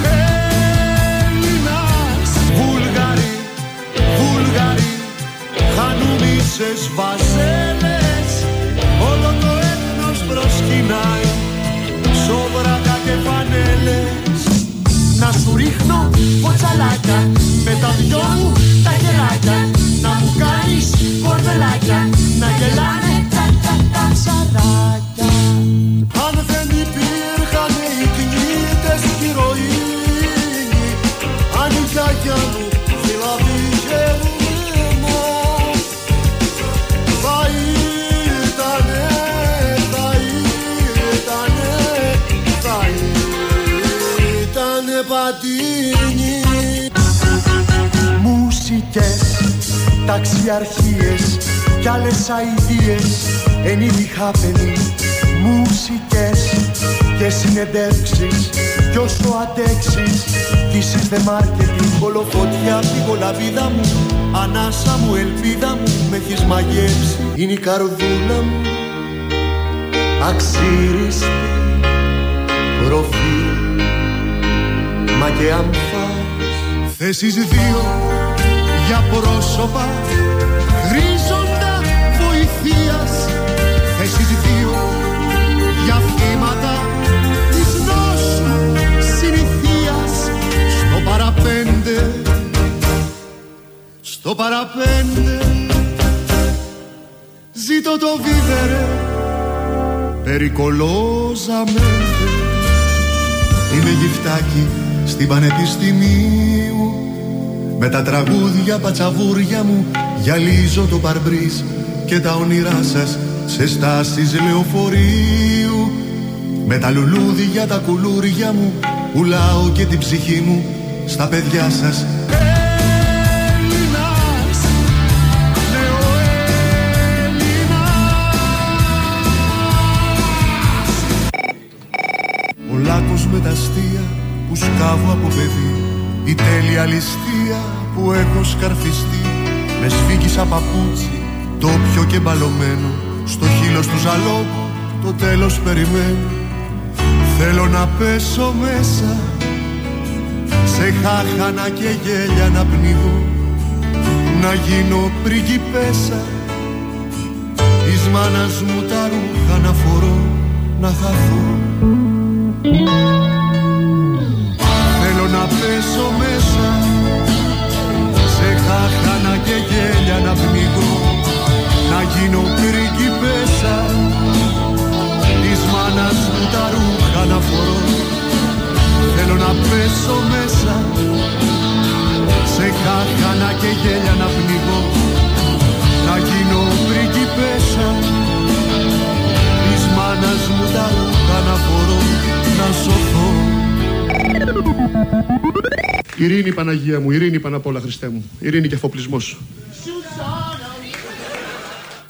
Έλληνας, Βούλγαροι, Βούλγαροι, χανουμίσες βαζέλες, όλο το έθνος προσκυνάει, σόβρατα και φανέλες. Να σου ρίχνω ποτσαλάκια, με τα δυο μου τα γελάκια, να μου κάνεις κορδελάκια, να γελάνε τα τα τα ψαράκια. Αν δεν υπήρχαν οι κνήτες κι ηρωίνοι, αν η γιαγιά μου δηλαδή είχε ρήμο, θα ήτανε, θα ήτανε, θα ήτανε πατίνι. Μουσικές, ταξιαρχίες κι άλλες αηδίες, ενήλοι χάπενοι. Μουσικές και συνεντεύξεις κι όσο αντέξεις, this is the marketing. Κολοφωτιά την κολαβίδα μου, ανάσα μου, ελπίδα μου, με έχεις μαγεύσει. Είναι η καρδούλα μου αξίριστη, προφίλ, μα και αν φας θέσεις δύο για πρόσωπα χρήζοντα βοηθείας, θέσεις δύο για θύματα της νόσου συνηθείας. Στο παραπέντε, στο παραπέντε ζήτω το βίβερε περικολόζαμέντε. Είμαι γυφτάκι στην Πανεπιστημίου, με τα τραγούδια πατσαβούρια μου γυαλίζω το παρμπρίζ και τα όνειρά σας σε στάσεις λεωφορείου. Με τα λουλούδια τα κουλούρια μου πουλάω και την ψυχή μου στα παιδιά σας. Έλληνας, νεοέλληνας. Ο λάκκος με τα αστεία που σκάβω από παιδί, η τέλεια ληστεία που έχω σκαρφιστεί. Με σφίγγισα παπούτσι, τόπιο και μπαλωμένο, στο χείλος του ζαλόκου το τέλος περιμένω. Θέλω να πέσω μέσα, σε χάχανα και γέλια να πνιγώ, να γίνω πριγκιπέσα, της μάνας μου τα ρούχα να φορώ, να χαθώ. Θέλω να πέσω μέσα, σε χάχανα και γέλια να πνιγώ, να γίνω πριγκιπέσα, της μάνας μου τα ρούχα να φορώ. Θέλω να πέσω μέσα, σε χάχανα και γέλια να πνιγώ, να γίνω πριγκιπέσα, της μάνας μου τα ρούχα να φορώ, να σωθώ. Ειρήνη Παναγία μου, ειρήνη πάνω απ' όλα Χριστέ μου, ειρήνη και αφοπλισμός.